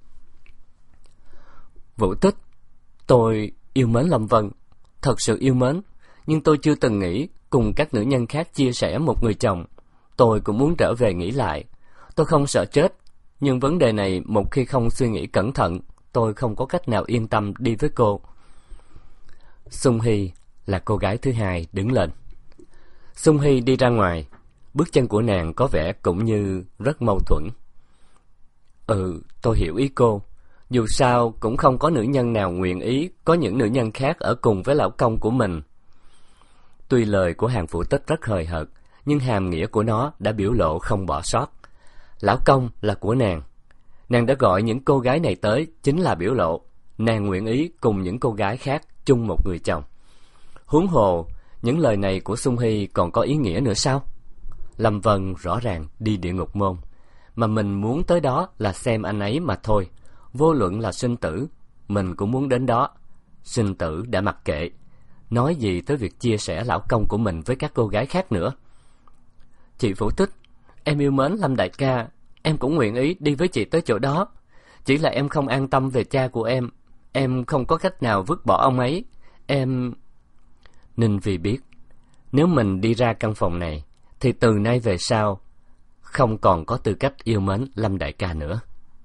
Vũ Tích, tôi yêu mến Lâm Vân, thật sự yêu mến, nhưng tôi chưa từng nghĩ cùng các nữ nhân khác chia sẻ một người chồng. Tôi cũng muốn trở về nghĩ lại. Tôi không sợ chết, nhưng vấn đề này một khi không suy nghĩ cẩn thận, tôi không có cách nào yên tâm đi với cô. Sung Hy là cô gái thứ hai đứng lên. Sung Hy đi ra ngoài, bước chân của nàng có vẻ cũng như rất mâu thuẫn. Ừ, tôi hiểu ý cô. Dù sao cũng không có nữ nhân nào nguyện ý có những nữ nhân khác ở cùng với lão công của mình. Tuy lời của Hàng Vũ Tích rất hời hợt, nhưng hàm nghĩa của nó đã biểu lộ không bỏ sót. Lão công là của nàng. Nàng đã gọi những cô gái này tới chính là biểu lộ nàng nguyện ý cùng những cô gái khác chung một người chồng. Huống hồ, những lời này của Sung Hy còn có ý nghĩa nữa sao? Lâm Vân rõ ràng đi địa ngục môn, mà mình muốn tới đó là xem anh ấy mà thôi. Vô luận là sinh tử, mình cũng muốn đến đó. Sinh tử đã mặc kệ, nói gì tới việc chia sẻ lão công của mình với các cô gái khác nữa. Chị Vũ Tích, em yêu mến Lâm đại ca, em cũng nguyện ý đi với chị tới chỗ đó. Chỉ là em không an tâm về cha của em, em không có cách nào vứt bỏ ông ấy. Em... Ninh Vi biết, nếu mình đi ra căn phòng này, thì từ nay về sau, không còn có tư cách yêu mến Lâm đại ca nữa.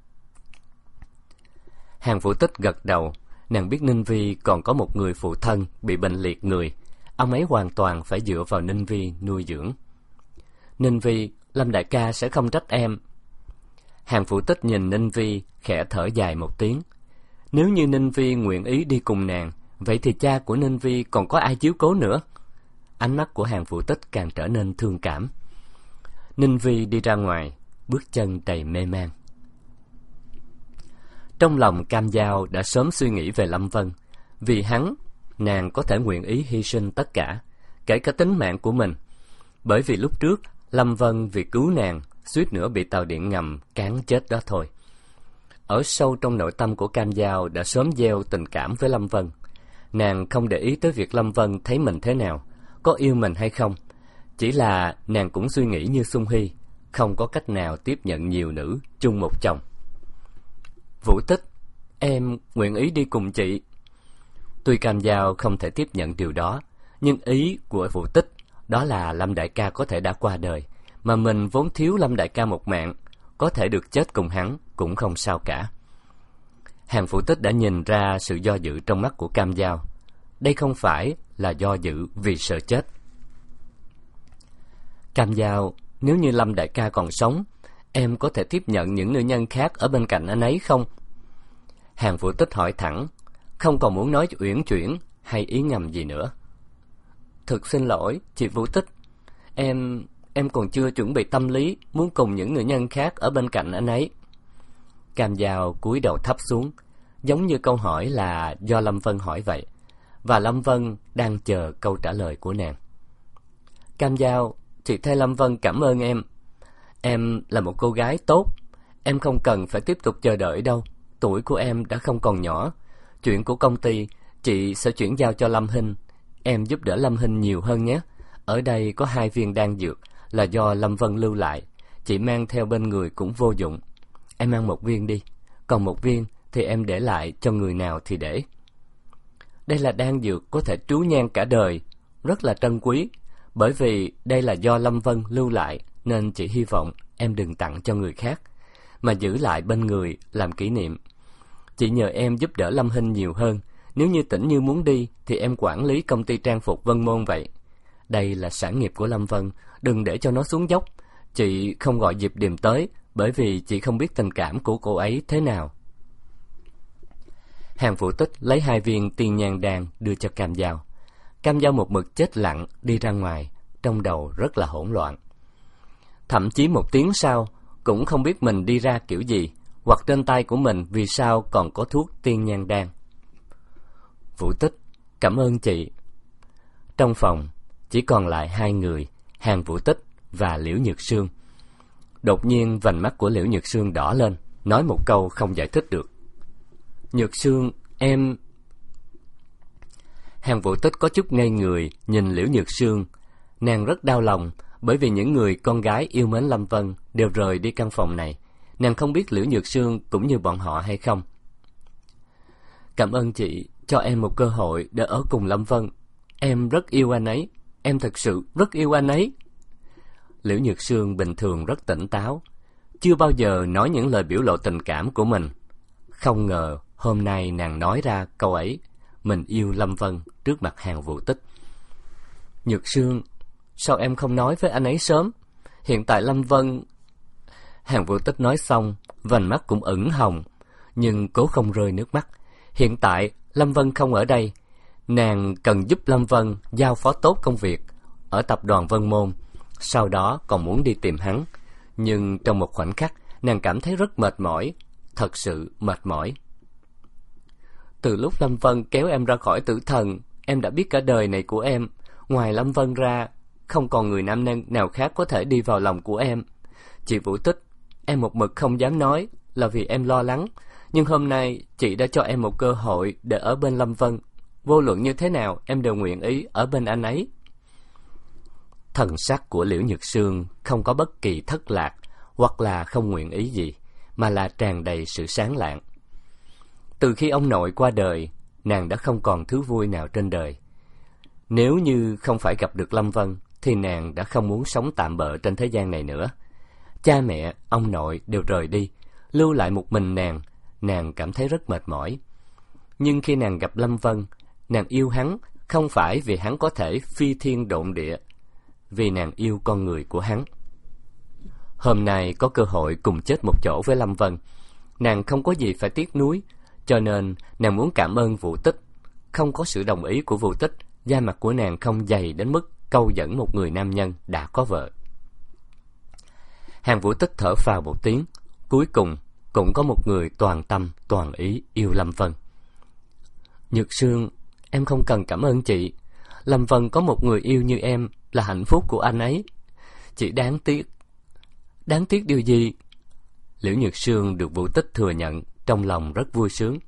Hàng Vũ Tích gật đầu, nàng biết Ninh Vi còn có một người phụ thân bị bệnh liệt người, ông ấy hoàn toàn phải dựa vào Ninh Vi nuôi dưỡng. Ninh Vi, Lâm đại ca sẽ không trách em. Hàng Vũ Tích nhìn Ninh Vi, khẽ thở dài một tiếng. Nếu như Ninh Vi nguyện ý đi cùng nàng, vậy thì cha của Ninh Vi còn có ai chiếu cố nữa? Ánh mắt của Hàng Vũ Tích càng trở nên thương cảm. Ninh Vi đi ra ngoài, bước chân đầy mê man. Trong lòng Cam Dao đã sớm suy nghĩ về Lâm Vân. Vì hắn, nàng có thể nguyện ý hy sinh tất cả, kể cả tính mạng của mình. Bởi vì lúc trước, Lâm Vân vì cứu nàng, suýt nữa bị tàu điện ngầm cán chết đó thôi. Ở sâu trong nội tâm của Cam Dao đã sớm gieo tình cảm với Lâm Vân. Nàng không để ý tới việc Lâm Vân thấy mình thế nào, có yêu mình hay không. Chỉ là nàng cũng suy nghĩ như Xuân Hy, không có cách nào tiếp nhận nhiều nữ chung một chồng. Vũ Tích, em nguyện ý đi cùng chị. Tuy Cam Dao không thể tiếp nhận điều đó, nhưng ý của Vũ Tích đó là Lâm đại ca có thể đã qua đời, mà mình vốn thiếu Lâm đại ca một mạng, có thể được chết cùng hắn cũng không sao cả. Hàng Vũ Tích đã nhìn ra sự do dự trong mắt của Cam Dao. Đây không phải là do dự vì sợ chết. Cam Dao, nếu như Lâm đại ca còn sống, em có thể tiếp nhận những nữ nhân khác ở bên cạnh anh ấy không? Hàng Vũ Tích hỏi thẳng, không còn muốn nói uyển chuyển hay ý ngầm gì nữa. Thực xin lỗi, chị Vũ Tích, em em còn chưa chuẩn bị tâm lý muốn cùng những nữ nhân khác ở bên cạnh anh ấy. Cam Dao cúi đầu thấp xuống, giống như câu hỏi là do Lâm Vân hỏi vậy, và Lâm Vân đang chờ câu trả lời của nàng. Cam Dao, chị thay Lâm Vân cảm ơn em. Em là một cô gái tốt, em không cần phải tiếp tục chờ đợi đâu. Tuổi của em đã không còn nhỏ. Chuyện của công ty, chị sẽ chuyển giao cho Lâm Hinh. Em giúp đỡ Lâm Hinh nhiều hơn nhé. Ở đây có hai viên đan dược là do Lâm Vân lưu lại. Chị mang theo bên người cũng vô dụng. Em ăn một viên đi, còn một viên thì em để lại cho người nào thì để. Đây là đan dược có thể trú nhang cả đời, rất là trân quý. Bởi vì đây là do Lâm Vân lưu lại, nên chị hy vọng em đừng tặng cho người khác, mà giữ lại bên người làm kỷ niệm. Chị nhờ em giúp đỡ Lâm Hinh nhiều hơn. Nếu như Tĩnh Như muốn đi thì em quản lý công ty trang phục Vân Môn vậy. Đây là sản nghiệp của Lâm Vân, đừng để cho nó xuống dốc. Chị không gọi Diệp Điềm tới, bởi vì chị không biết tình cảm của cô ấy thế nào. Hàng Vũ Tích lấy hai viên tiên nhang đan đưa cho Cam Dao. Cam Dao một mực chết lặng đi ra ngoài, trong đầu rất là hỗn loạn. Thậm chí một tiếng sau cũng không biết mình đi ra kiểu gì, hoặc trên tay của mình vì sao còn có thuốc tiên nhang đan. Vũ Tích, cảm ơn chị. Trong phòng chỉ còn lại hai người, Hàng Vũ Tích và Liễu Nhược Sương. Đột nhiên vành mắt của Liễu Nhược Sương đỏ lên, nói một câu không giải thích được. Nhược Sương, em... Hàng Vũ Tích có chút ngây người nhìn Liễu Nhược Sương. Nàng rất đau lòng, bởi vì những người con gái yêu mến Lâm Vân đều rời đi căn phòng này. Nàng không biết Liễu Nhược Sương cũng như bọn họ hay không. Cảm ơn chị cho em một cơ hội để ở cùng Lâm Vân. Em rất yêu anh ấy, em thật sự rất yêu anh ấy. Liễu Nhược Sương bình thường rất tỉnh táo, chưa bao giờ nói những lời biểu lộ tình cảm của mình. Không ngờ hôm nay nàng nói ra câu ấy, mình yêu Lâm Vân trước mặt Hàng Vũ Tích. Nhược Sương, sao em không nói với anh ấy sớm? Hiện tại Lâm Vân... Hàng Vũ Tích nói xong, vành mắt cũng ửng hồng, nhưng cố không rơi nước mắt. Hiện tại Lâm Vân không ở đây, nàng cần giúp Lâm Vân giao phó tốt công việc ở tập đoàn Vân Môn, sau đó còn muốn đi tìm hắn. Nhưng trong một khoảnh khắc, nàng cảm thấy rất mệt mỏi, thật sự mệt mỏi. Từ lúc Lâm Vân kéo em ra khỏi tử thần, em đã biết cả đời này của em, ngoài Lâm Vân ra, không còn người nam nhân nào khác có thể đi vào lòng của em. Chị Vũ Tích, em một mực không dám nói là vì em lo lắng, nhưng hôm nay chị đã cho em một cơ hội để ở bên Lâm Vân. Vô luận như thế nào, em đều nguyện ý ở bên anh ấy. Thần sắc của Liễu Nhược Sương không có bất kỳ thất lạc hoặc là không nguyện ý gì, mà là tràn đầy sự sáng lạng. Từ khi ông nội qua đời, nàng đã không còn thứ vui nào trên đời. Nếu như không phải gặp được Lâm Vân, thì nàng đã không muốn sống tạm bợ trên thế gian này nữa. Cha mẹ, ông nội đều rời đi, lưu lại một mình nàng, nàng cảm thấy rất mệt mỏi. Nhưng khi nàng gặp Lâm Vân, nàng yêu hắn không phải vì hắn có thể phi thiên độn địa, vì nàng yêu con người của hắn. Hôm nay có cơ hội cùng chết một chỗ với Lâm Vân, nàng không có gì phải tiếc nuối, cho nên nàng muốn cảm ơn Vũ Tích. Không có sự đồng ý của Vũ Tích, da mặt của nàng không dày đến mức câu dẫn một người nam nhân đã có vợ. Hàng Vũ Tích thở phào một tiếng, cuối cùng cũng có một người toàn tâm, toàn ý yêu Lâm Vân. Nhược Sương, em không cần cảm ơn chị. Lâm Vân có một người yêu như em là hạnh phúc của anh ấy. Chỉ đáng tiếc. Đáng tiếc điều gì? Liễu Nhược Sương được Vũ Tích thừa nhận, trong lòng rất vui sướng.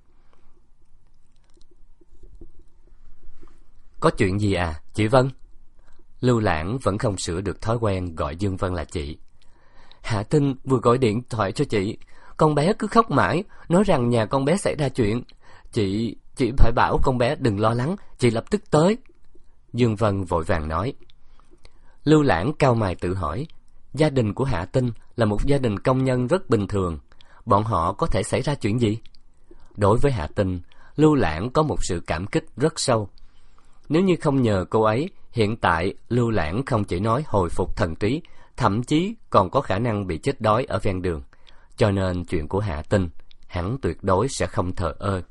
Có chuyện gì à, chị Vân? Lưu Lãng vẫn không sửa được thói quen gọi Dương Vân là chị. Hạ Tinh vừa gọi điện thoại cho chị, con bé cứ khóc mãi, nói rằng nhà con bé xảy ra chuyện. Chị, chị phải bảo con bé đừng lo lắng, chị lập tức tới. Dương Vân vội vàng nói. Lưu Lãng cau mày tự hỏi, gia đình của Hạ Tinh là một gia đình công nhân rất bình thường, bọn họ có thể xảy ra chuyện gì? Đối với Hạ Tinh, Lưu Lãng có một sự cảm kích rất sâu. Nếu như không nhờ cô ấy, hiện tại Lưu Lãng không chỉ nói hồi phục thần trí, thậm chí còn có khả năng bị chết đói ở ven đường. Cho nên chuyện của Hạ Tinh, hắn tuyệt đối sẽ không thờ ơ.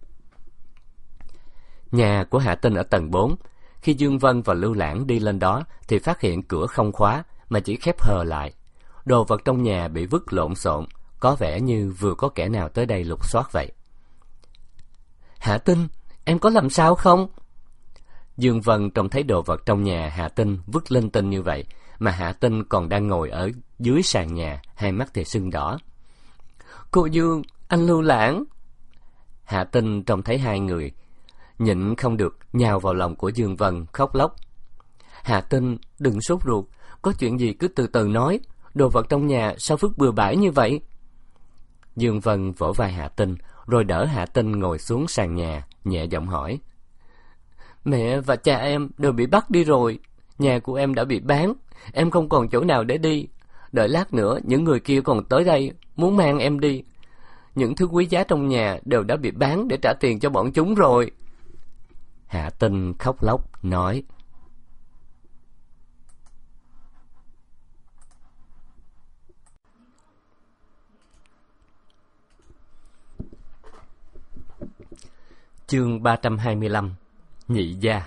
Nhà của Hạ Tinh ở tầng bốn. Khi Dương Vân và Lưu Lãng đi lên đó thì phát hiện cửa không khóa mà chỉ khép hờ lại. Đồ vật trong nhà bị vứt lộn xộn, có vẻ như vừa có kẻ nào tới đây lục soát vậy. Hạ Tinh, em có làm sao không? Dương Vân trông thấy đồ vật trong nhà Hạ Tinh vứt linh tinh như vậy, mà Hạ Tinh còn đang ngồi ở dưới sàn nhà, hai mắt thì sưng đỏ. Cô Dương, anh Lưu Lãng. Hạ Tinh trông thấy hai người, nhịn không được nhào vào lòng của Dương Vân khóc lóc. Hạ Tinh, đừng sốt ruột, có chuyện gì cứ từ từ nói, đồ vật trong nhà sao vứt bừa bãi như vậy? Dương Vân vỗ vai Hạ Tinh, rồi đỡ Hạ Tinh ngồi xuống sàn nhà, nhẹ giọng hỏi. Mẹ và cha em đều bị bắt đi rồi, nhà của em đã bị bán, em không còn chỗ nào để đi. Đợi lát nữa những người kia còn tới đây, muốn mang em đi. Những thứ quý giá trong nhà đều đã bị bán để trả tiền cho bọn chúng rồi. Hạ Tinh khóc lóc nói. Chương ba trăm hai mươi lăm. Nhị gia.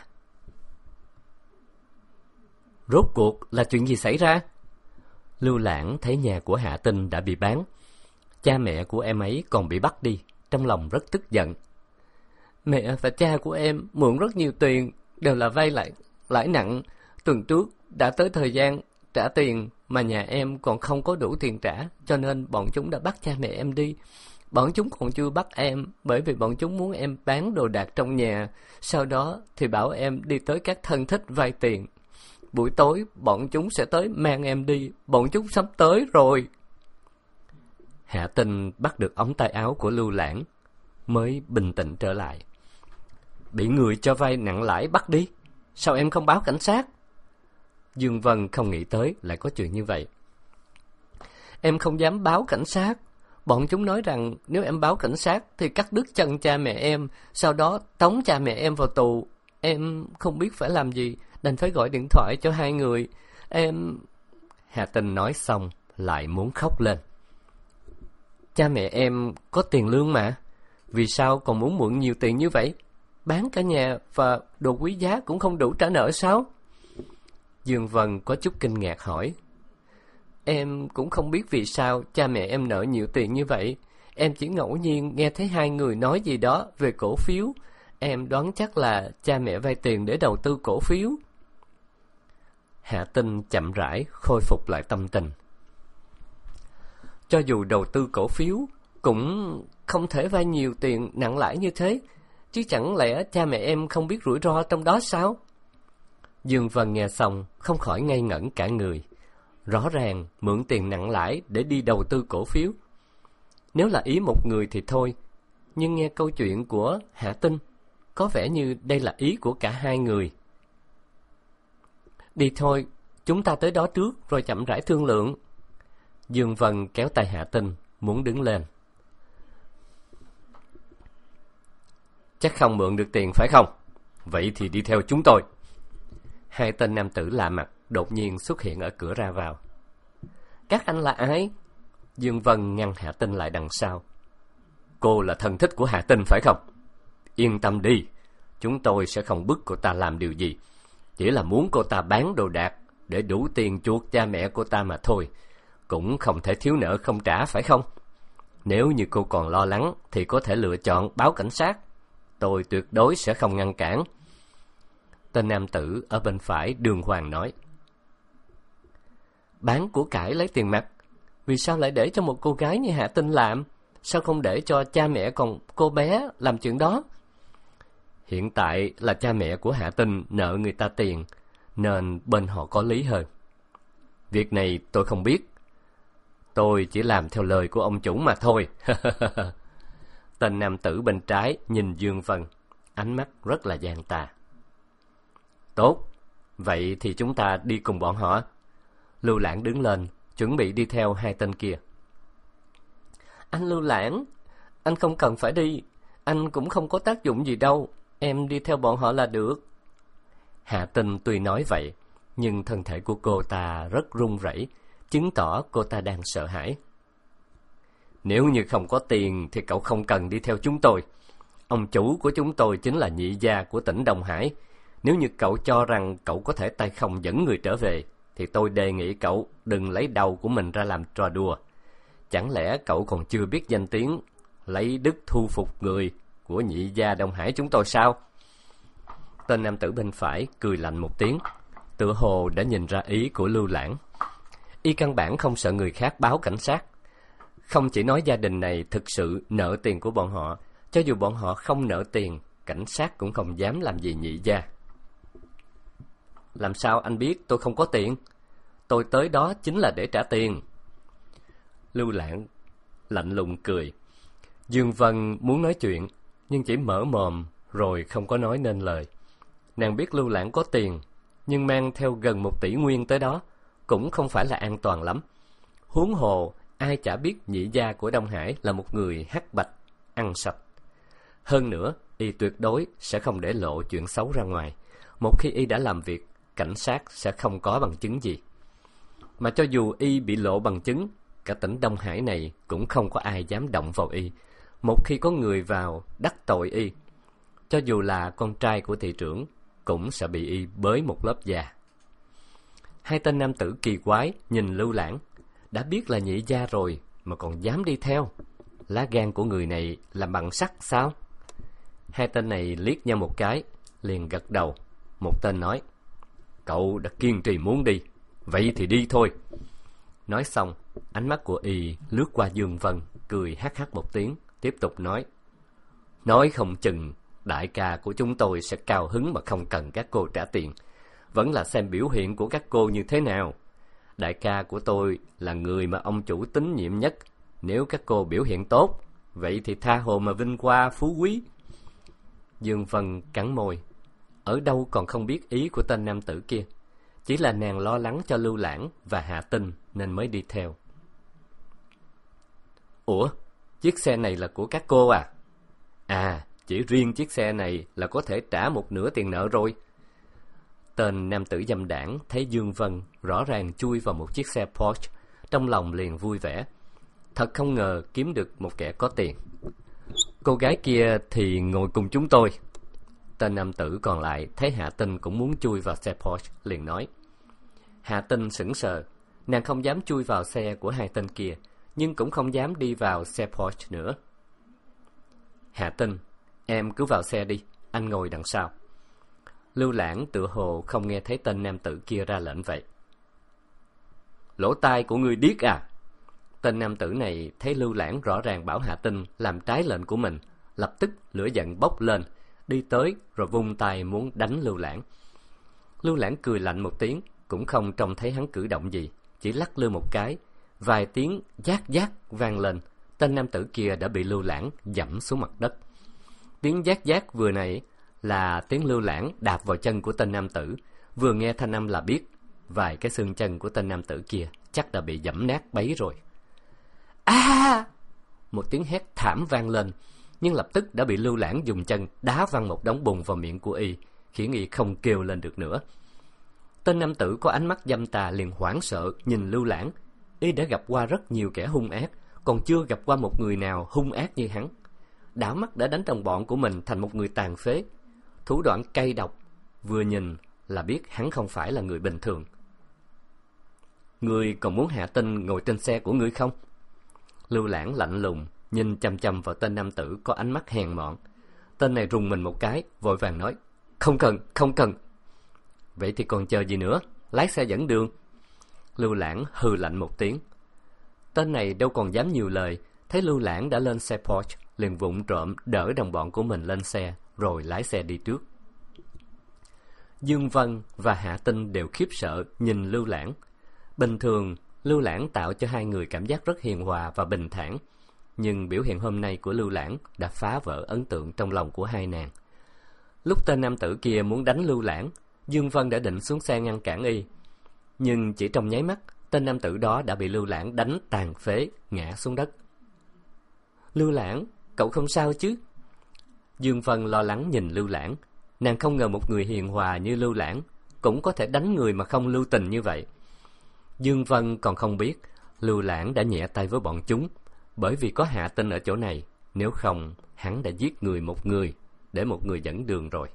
Rốt cuộc là chuyện gì xảy ra? Lưu Lãng thấy nhà của Hạ Tinh đã bị bán, cha mẹ của em ấy còn bị bắt đi, trong lòng rất tức giận. Mẹ và cha của em mượn rất nhiều tiền, đều là vay lại lãi nặng. Tuần trước đã tới thời gian trả tiền mà nhà em còn không có đủ tiền trả, cho nên bọn chúng đã bắt cha mẹ em đi. Bọn chúng còn chưa bắt em, bởi vì bọn chúng muốn em bán đồ đạc trong nhà, sau đó thì bảo em đi tới các thân thích vay tiền. Buổi tối bọn chúng sẽ tới mang em đi, bọn chúng sắp tới rồi. Hạ Tinh bắt được ống tay áo của Lưu Lãng, mới bình tĩnh trở lại. Bị người cho vay nặng lãi bắt đi, sao em không báo cảnh sát? Dương Vân không nghĩ tới lại có chuyện như vậy. Em không dám báo cảnh sát. Bọn chúng nói rằng nếu em báo cảnh sát thì cắt đứt chân cha mẹ em, sau đó tống cha mẹ em vào tù. Em không biết phải làm gì, đành phải gọi điện thoại cho hai người. Em... Hạ Tinh nói xong lại muốn khóc lên. Cha mẹ em có tiền lương mà, vì sao còn muốn mượn nhiều tiền như vậy? Bán cả nhà và đồ quý giá cũng không đủ trả nợ sao? Dương Vân có chút kinh ngạc hỏi. Em cũng không biết vì sao cha mẹ em nợ nhiều tiền như vậy. Em chỉ ngẫu nhiên nghe thấy hai người nói gì đó về cổ phiếu. Em đoán chắc là cha mẹ vay tiền để đầu tư cổ phiếu. Hạ Tinh chậm rãi khôi phục lại tâm tình. Cho dù đầu tư cổ phiếu cũng không thể vay nhiều tiền nặng lãi như thế, chứ chẳng lẽ cha mẹ em không biết rủi ro trong đó sao? Dương Vân nghe xong không khỏi ngây ngẩn cả người. Rõ ràng mượn tiền nặng lãi để đi đầu tư cổ phiếu. Nếu là ý một người thì thôi, nhưng nghe câu chuyện của Hạ Tinh, có vẻ như đây là ý của cả hai người. Đi thôi, chúng ta tới đó trước rồi chậm rãi thương lượng. Dương Vân kéo tay Hạ Tinh, muốn đứng lên. Chắc không mượn được tiền phải không? Vậy thì đi theo chúng tôi. Hai tên nam tử lạ mặt đột nhiên xuất hiện ở cửa ra vào. Các anh là ai? Dương Vân ngăn Hạ Tinh lại đằng sau. Cô là thân thích của Hạ Tinh phải không? Yên tâm đi, chúng tôi sẽ không bức cô ta làm điều gì. Chỉ là muốn cô ta bán đồ đạc để đủ tiền chuộc cha mẹ cô ta mà thôi. Cũng không thể thiếu nợ không trả phải không? Nếu như cô còn lo lắng thì có thể lựa chọn báo cảnh sát. Tôi tuyệt đối sẽ không ngăn cản. Tên nam tử ở bên phải đường hoàng nói. Bán của cải lấy tiền mặt, vì sao lại để cho một cô gái như Hạ Tinh làm? Sao không để cho cha mẹ còn cô bé làm chuyện đó? Hiện tại là cha mẹ của Hạ Tinh nợ người ta tiền, nên bên họ có lý hơn. Việc này tôi không biết. Tôi chỉ làm theo lời của ông chủ mà thôi. Tên nam tử bên trái nhìn Dương Vân, ánh mắt rất là gian tà. Tốt, vậy thì chúng ta đi cùng bọn họ. Lưu Lãng đứng lên, chuẩn bị đi theo hai tên kia. Anh Lưu Lãng, anh không cần phải đi, anh cũng không có tác dụng gì đâu, em đi theo bọn họ là được. Hạ Tinh tuy nói vậy, nhưng thân thể của cô ta rất run rẩy, chứng tỏ cô ta đang sợ hãi. Nếu như không có tiền thì cậu không cần đi theo chúng tôi. Ông chủ của chúng tôi chính là nhị gia của tỉnh Đông Hải. Nếu như cậu cho rằng cậu có thể tay không dẫn người trở về, thì tôi đề nghị cậu đừng lấy đầu của mình ra làm trò đùa. Chẳng lẽ cậu còn chưa biết danh tiếng lấy đức thu phục người của nhị gia Đông Hải chúng tôi sao? Tên nam tử bên phải cười lạnh một tiếng, tựa hồ đã nhìn ra ý của Lưu Lãng. Y căn bản không sợ người khác báo cảnh sát. Không chỉ nói gia đình này thực sự nợ tiền của bọn họ, cho dù bọn họ không nợ tiền, cảnh sát cũng không dám làm gì nhị gia. Làm sao anh biết tôi không có tiền? Tôi tới đó chính là để trả tiền. Lưu Lãng lạnh lùng cười. Dương Vân muốn nói chuyện, nhưng chỉ mở mồm rồi không có nói nên lời. Nàng biết Lưu Lãng có tiền, nhưng mang theo gần một tỷ nguyên tới đó cũng không phải là an toàn lắm. Huống hồ, ai chả biết nhị gia của Đông Hải là một người hắc bạch, ăn sạch. Hơn nữa, y tuyệt đối sẽ không để lộ chuyện xấu ra ngoài. Một khi y đã làm việc, cảnh sát sẽ không có bằng chứng gì. Mà cho dù y bị lộ bằng chứng, cả tỉnh Đông Hải này cũng không có ai dám động vào y. Một khi có người vào đắc tội y, cho dù là con trai của thị trưởng, cũng sẽ bị y bới một lớp da. Hai tên nam tử kỳ quái nhìn Lưu Lãng, đã biết là nhị gia rồi mà còn dám đi theo. Lá gan của người này làm bằng sắt sao? Hai tên này liếc nhau một cái, liền gật đầu. Một tên nói, cậu đã kiên trì muốn đi, vậy thì đi thôi. Nói xong, ánh mắt của y lướt qua Dương Vân, cười hắc hắc một tiếng, tiếp tục nói, nói không chừng đại ca của chúng tôi sẽ cao hứng mà không cần các cô trả tiền. Vẫn là xem biểu hiện của các cô như thế nào. Đại ca của tôi là người mà ông chủ tín nhiệm nhất. Nếu các cô biểu hiện tốt, vậy thì tha hồ mà vinh qua phú quý. Dương Vân cắn môi. Ở đâu còn không biết ý của tên nam tử kia. Chỉ là nàng lo lắng cho Lưu Lãng và Hạ Tinh nên mới đi theo. Ủa, chiếc xe này là của các cô à? À, chỉ riêng chiếc xe này là có thể trả một nửa tiền nợ rồi. Tên nam tử dâm đảng thấy Dương Vân rõ ràng chui vào một chiếc xe Porsche, trong lòng liền vui vẻ. Thật không ngờ kiếm được một kẻ có tiền. Cô gái kia thì ngồi cùng chúng tôi. Tên nam tử còn lại thấy Hạ Tinh cũng muốn chui vào xe Porsche, liền nói. Hạ Tinh sững sờ, nàng không dám chui vào xe của hai tên kia, nhưng cũng không dám đi vào xe Porsche nữa. Hạ Tinh, em cứ vào xe đi, anh ngồi đằng sau. Lưu Lãng tựa hồ không nghe thấy tên nam tử kia ra lệnh vậy. Lỗ tai của ngươi điếc à? Tên nam tử này thấy Lưu Lãng rõ ràng bảo Hạ Tinh làm trái lệnh của mình, lập tức lửa giận bốc lên, đi tới rồi vung tay muốn đánh Lưu Lãng. Lưu Lãng cười lạnh một tiếng, cũng không trông thấy hắn cử động gì, chỉ lắc lư một cái, vài tiếng giác giác vang lên, tên nam tử kia đã bị Lưu Lãng dẫm xuống mặt đất. Tiếng giác giác vừa nãy là tiếng Lưu Lãng đạp vào chân của tên nam tử, vừa nghe thanh âm là biết vài cái xương chân của tên nam tử kia chắc đã bị dẫm nát bấy rồi. A! À! Một tiếng hét thảm vang lên, nhưng lập tức đã bị Lưu Lãng dùng chân đá văng một đống bùn vào miệng của y, khiến y không kêu lên được nữa. Tên nam tử có ánh mắt dâm tà liền hoảng sợ nhìn Lưu Lãng. Y đã gặp qua rất nhiều kẻ hung ác, còn chưa gặp qua một người nào hung ác như hắn. Đảo mắt đã đánh đồng bọn của mình thành một người tàn phế. Thủ đoạn cay độc, vừa nhìn là biết hắn không phải là người bình thường. Ngươi còn muốn Hạ Tinh ngồi trên xe của ngươi không? Lưu Lãng lạnh lùng nhìn chằm chằm vào tên nam tử có ánh mắt hèn mọn. Tên này rùng mình một cái, vội vàng nói, không cần, không cần. Vậy thì còn chờ gì nữa, lái xe dẫn đường. Lưu Lãng hừ lạnh một tiếng. Tên này đâu còn dám nhiều lời, thấy Lưu Lãng đã lên xe Porsche, liền vụng trộm đỡ đồng bọn của mình lên xe, rồi lái xe đi trước. Dương Vân và Hạ Tinh đều khiếp sợ nhìn Lưu Lãng. Bình thường, Lưu Lãng tạo cho hai người cảm giác rất hiền hòa và bình thản, nhưng biểu hiện hôm nay của Lưu Lãng đã phá vỡ ấn tượng trong lòng của hai nàng. Lúc tên nam tử kia muốn đánh Lưu Lãng, Dương Vân đã định xuống xe ngăn cản y, nhưng chỉ trong nháy mắt, tên nam tử đó đã bị Lưu Lãng đánh tàn phế, ngã xuống đất. Lưu Lãng, cậu không sao chứ? Dương Vân lo lắng nhìn Lưu Lãng. Nàng không ngờ một người hiền hòa như Lưu Lãng cũng có thể đánh người mà không lưu tình như vậy. Dương Vân còn không biết Lưu Lãng đã nhẹ tay với bọn chúng, bởi vì có Hạ Tinh ở chỗ này, nếu không hắn đã giết người một người để một người dẫn đường rồi.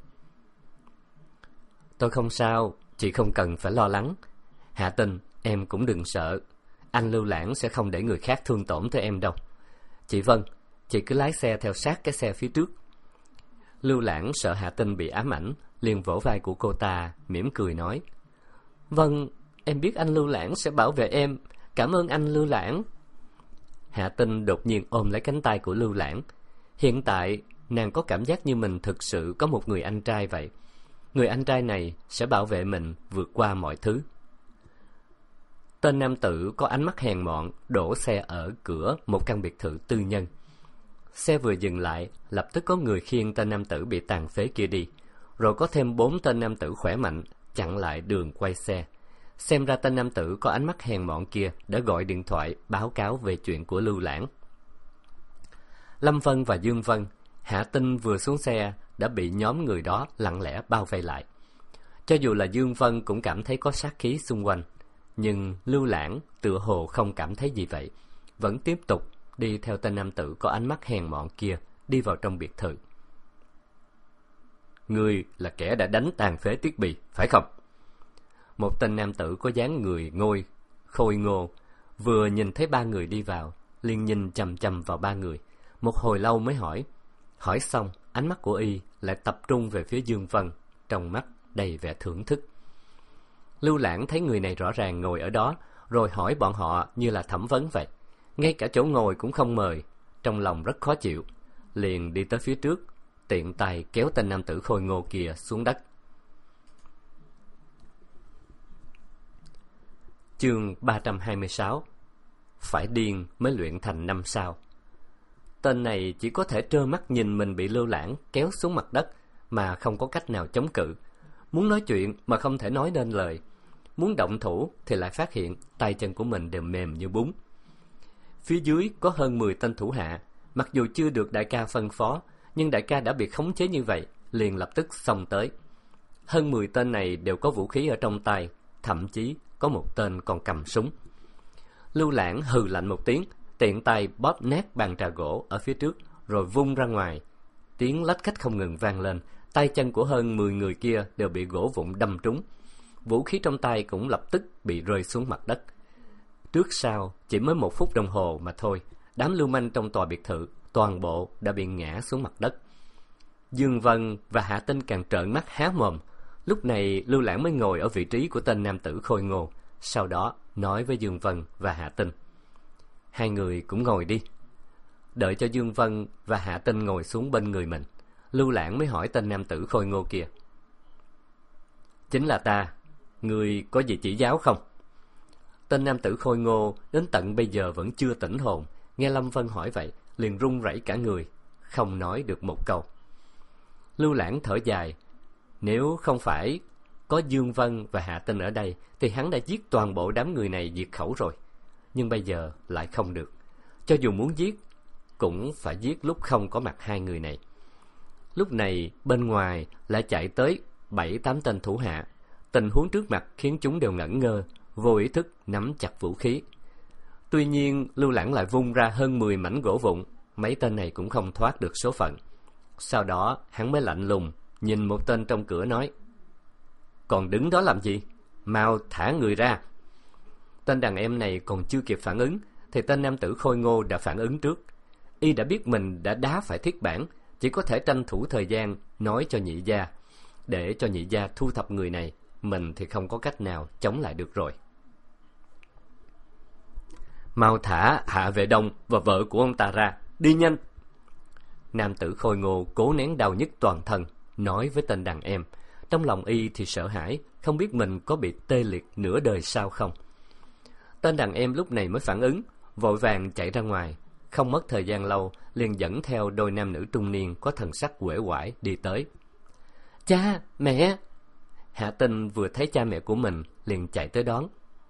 Tôi không sao, chị không cần phải lo lắng. Hạ Tinh, em cũng đừng sợ, anh Lưu Lãng sẽ không để người khác thương tổn tới em đâu. Chị Vân, chị cứ lái xe theo sát cái xe phía trước. Lưu Lãng sợ Hạ Tinh bị ám ảnh, liền vỗ vai của cô ta, mỉm cười nói, vâng, em biết anh Lưu Lãng sẽ bảo vệ em, cảm ơn anh Lưu Lãng. Hạ Tinh đột nhiên ôm lấy cánh tay của Lưu Lãng. Hiện tại, nàng có cảm giác như mình thực sự có một người anh trai vậy. Người anh trai này sẽ bảo vệ mình vượt qua mọi thứ. Tên nam tử có ánh mắt hèn mọn đổ xe ở cửa một căn biệt thự tư nhân. Xe vừa dừng lại, lập tức có người khiêng tên nam tử bị tàn phế kia đi, rồi có thêm bốn tên nam tử khỏe mạnh chặn lại đường quay xe. Xem ra tên nam tử có ánh mắt hèn mọn kia đã gọi điện thoại báo cáo về chuyện của Lưu Lãng. Lâm Vân và Dương Vân, Hạ Tinh vừa xuống xe đã bị nhóm người đó lặng lẽ bao vây lại. Cho dù là Dương Vân cũng cảm thấy có sát khí xung quanh, nhưng Lưu Lãng tựa hồ không cảm thấy gì vậy, vẫn tiếp tục đi theo tên nam tử có ánh mắt hèn mọn kia đi vào trong biệt thự. Ngươi là kẻ đã đánh tàn phế Tiết Bì, phải không? Một tên nam tử có dáng người ngôi, khôi ngô, vừa nhìn thấy ba người đi vào, liền nhìn chằm chằm vào ba người, một hồi lâu mới hỏi. Hỏi xong, ánh mắt của y lại tập trung về phía Dương Vân, trong mắt đầy vẻ thưởng thức. Lưu Lãng thấy người này rõ ràng ngồi ở đó, rồi hỏi bọn họ như là thẩm vấn vậy, ngay cả chỗ ngồi cũng không mời, trong lòng rất khó chịu, liền đi tới phía trước, tiện tay kéo tên nam tử khôi ngô kia xuống đất. Chương ba trăm hai mươi sáu. Phải điên mới luyện thành năm sao. Tên này chỉ có thể trơ mắt nhìn mình bị Lưu Lãng kéo xuống mặt đất mà không có cách nào chống cự. Muốn nói chuyện mà không thể nói nên lời. Muốn động thủ thì lại phát hiện tay chân của mình đều mềm như bún. Phía dưới có hơn mười tên thủ hạ, mặc dù chưa được đại ca phân phó, nhưng đại ca đã bị khống chế như vậy, liền lập tức xông tới. Hơn mười tên này đều có vũ khí ở trong tay, thậm chí có một tên còn cầm súng. Lưu Lãng hừ lạnh một tiếng, tiện tay bóp nát bàn trà gỗ ở phía trước, rồi vung ra ngoài. Tiếng lách cách không ngừng vang lên, tay chân của hơn mười người kia đều bị gỗ vụn đâm trúng. Vũ khí trong tay cũng lập tức bị rơi xuống mặt đất. Trước sau, chỉ mới một phút đồng hồ mà thôi, đám lưu manh trong tòa biệt thự toàn bộ đã bị ngã xuống mặt đất. Dương Vân và Hạ Tinh càng trợn mắt há mồm. Lúc này Lưu Lãng mới ngồi ở vị trí của tên nam tử khôi ngô, sau đó nói với Dương Vân và Hạ Tinh. Hai người cũng ngồi đi. Đợi cho Dương Vân và Hạ Tinh ngồi xuống bên người mình, Lưu Lãng mới hỏi tên nam tử khôi ngô kia. Chính là ta, ngươi có gì chỉ giáo không? Tên nam tử khôi ngô đến tận bây giờ vẫn chưa tỉnh hồn, nghe Lâm Vân hỏi vậy, liền run rẩy cả người, không nói được một câu. Lưu Lãng thở dài, nếu không phải có Dương Vân và Hạ Tinh ở đây thì hắn đã giết toàn bộ đám người này diệt khẩu rồi. Nhưng bây giờ lại không được. Cho dù muốn giết, cũng phải giết lúc không có mặt hai người này. Lúc này bên ngoài lại chạy tới bảy tám tên thủ hạ. Tình huống trước mặt khiến chúng đều ngẩn ngơ, vô ý thức nắm chặt vũ khí. Tuy nhiên Lưu Lãng lại vung ra hơn mười mảnh gỗ vụn, mấy tên này cũng không thoát được số phận. Sau đó hắn mới lạnh lùng nhìn một tên trong cửa nói: Còn đứng đó làm gì? Mau thả người ra. Tên đàn em này còn chưa kịp phản ứng thì tên nam tử khôi ngô đã phản ứng trước. Y đã biết mình đã đá phải thiết bản, chỉ có thể tranh thủ thời gian nói cho nhị gia, để cho nhị gia thu thập người này. Mình thì không có cách nào chống lại được rồi. Mau thả Hạ Vệ Đông và vợ của ông ta ra, đi nhanh. Nam tử khôi ngô cố nén đau nhức toàn thân, nói với tên đàn em. Trong lòng y thì sợ hãi, không biết mình có bị tê liệt nửa đời sao không. Tên đàn em lúc này mới phản ứng, vội vàng chạy ra ngoài. Không mất thời gian lâu, liền dẫn theo đôi nam nữ trung niên có thần sắc uể oải đi tới. Cha, mẹ! Hạ Tinh vừa thấy cha mẹ của mình, liền chạy tới đón.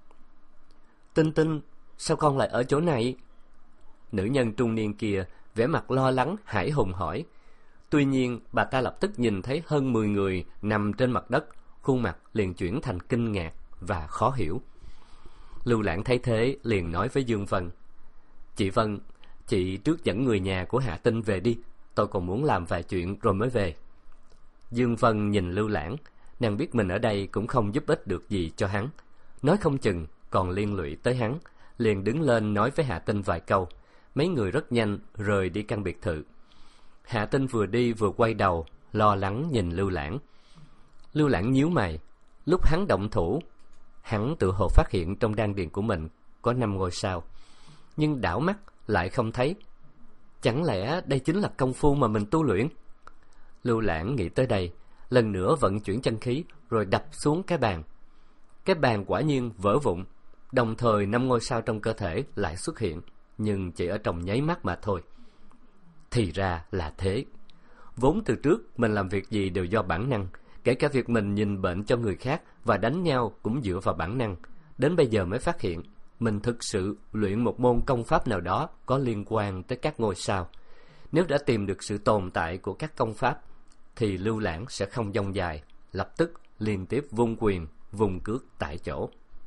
Tinh Tinh, sao con lại ở chỗ này? Nữ nhân trung niên kia vẻ mặt lo lắng, hãi hùng hỏi. Tuy nhiên, bà ta lập tức nhìn thấy hơn mười người nằm trên mặt đất, khuôn mặt liền chuyển thành kinh ngạc và khó hiểu. Lưu Lãng thấy thế, liền nói với Dương Vân. Chị Vân, chị trước dẫn người nhà của Hạ Tinh về đi, tôi còn muốn làm vài chuyện rồi mới về. Dương Vân nhìn Lưu Lãng, nàng biết mình ở đây cũng không giúp ích được gì cho hắn, nói không chừng còn liên lụy tới hắn, liền đứng lên nói với Hạ Tinh vài câu. Mấy người rất nhanh rời đi căn biệt thự. Hạ Tinh vừa đi vừa quay đầu, lo lắng nhìn Lưu Lãng. Lưu Lãng nhíu mày. Lúc hắn động thủ, hắn tự hồ phát hiện trong đan điền của mình có năm ngôi sao, nhưng đảo mắt lại không thấy. Chẳng lẽ đây chính là công phu mà mình tu luyện? Lưu Lãng nghĩ tới đây, lần nữa vận chuyển chân khí rồi đập xuống cái bàn. Cái bàn quả nhiên vỡ vụn, đồng thời năm ngôi sao trong cơ thể lại xuất hiện, nhưng chỉ ở trong nháy mắt mà thôi. Thì ra là thế. Vốn từ trước mình làm việc gì đều do bản năng, kể cả việc mình nhìn bệnh cho người khác và đánh nhau cũng dựa vào bản năng. Đến bây giờ mới phát hiện mình thực sự luyện một môn công pháp nào đó có liên quan tới các ngôi sao. Nếu đã tìm được sự tồn tại của các công pháp thì Lưu Lãng sẽ không dông dài, lập tức liên tiếp vung quyền, vung cước tại chỗ.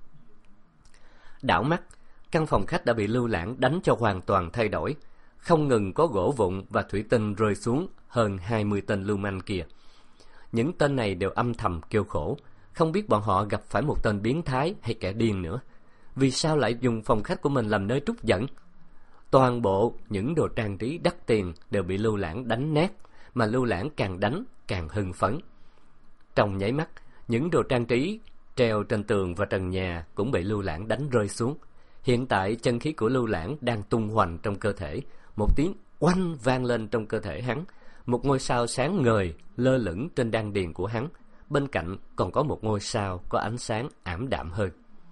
Đảo mắt, căn phòng khách đã bị Lưu Lãng đánh cho hoàn toàn thay đổi. Không ngừng có gỗ vụn và thủy tinh rơi xuống hơn hai mươi tên lưu manh kia. Những tên này đều âm thầm kêu khổ, không biết bọn họ gặp phải một tên biến thái hay kẻ điên nữa. Vì sao lại dùng phòng khách của mình làm nơi trút giận? Toàn bộ những đồ trang trí đắt tiền đều bị Lưu Lãng đánh nát, mà Lưu Lãng càng đánh càng hưng phấn. Trong nháy mắt, những đồ trang trí treo trên tường và trần nhà cũng bị Lưu Lãng đánh rơi xuống. Hiện tại chân khí của Lưu Lãng đang tung hoành trong cơ thể. Một tiếng oanh vang lên trong cơ thể hắn. Một ngôi sao sáng ngời lơ lửng trên đan điền của hắn. Bên cạnh còn có một ngôi sao có ánh sáng ảm đạm hơn.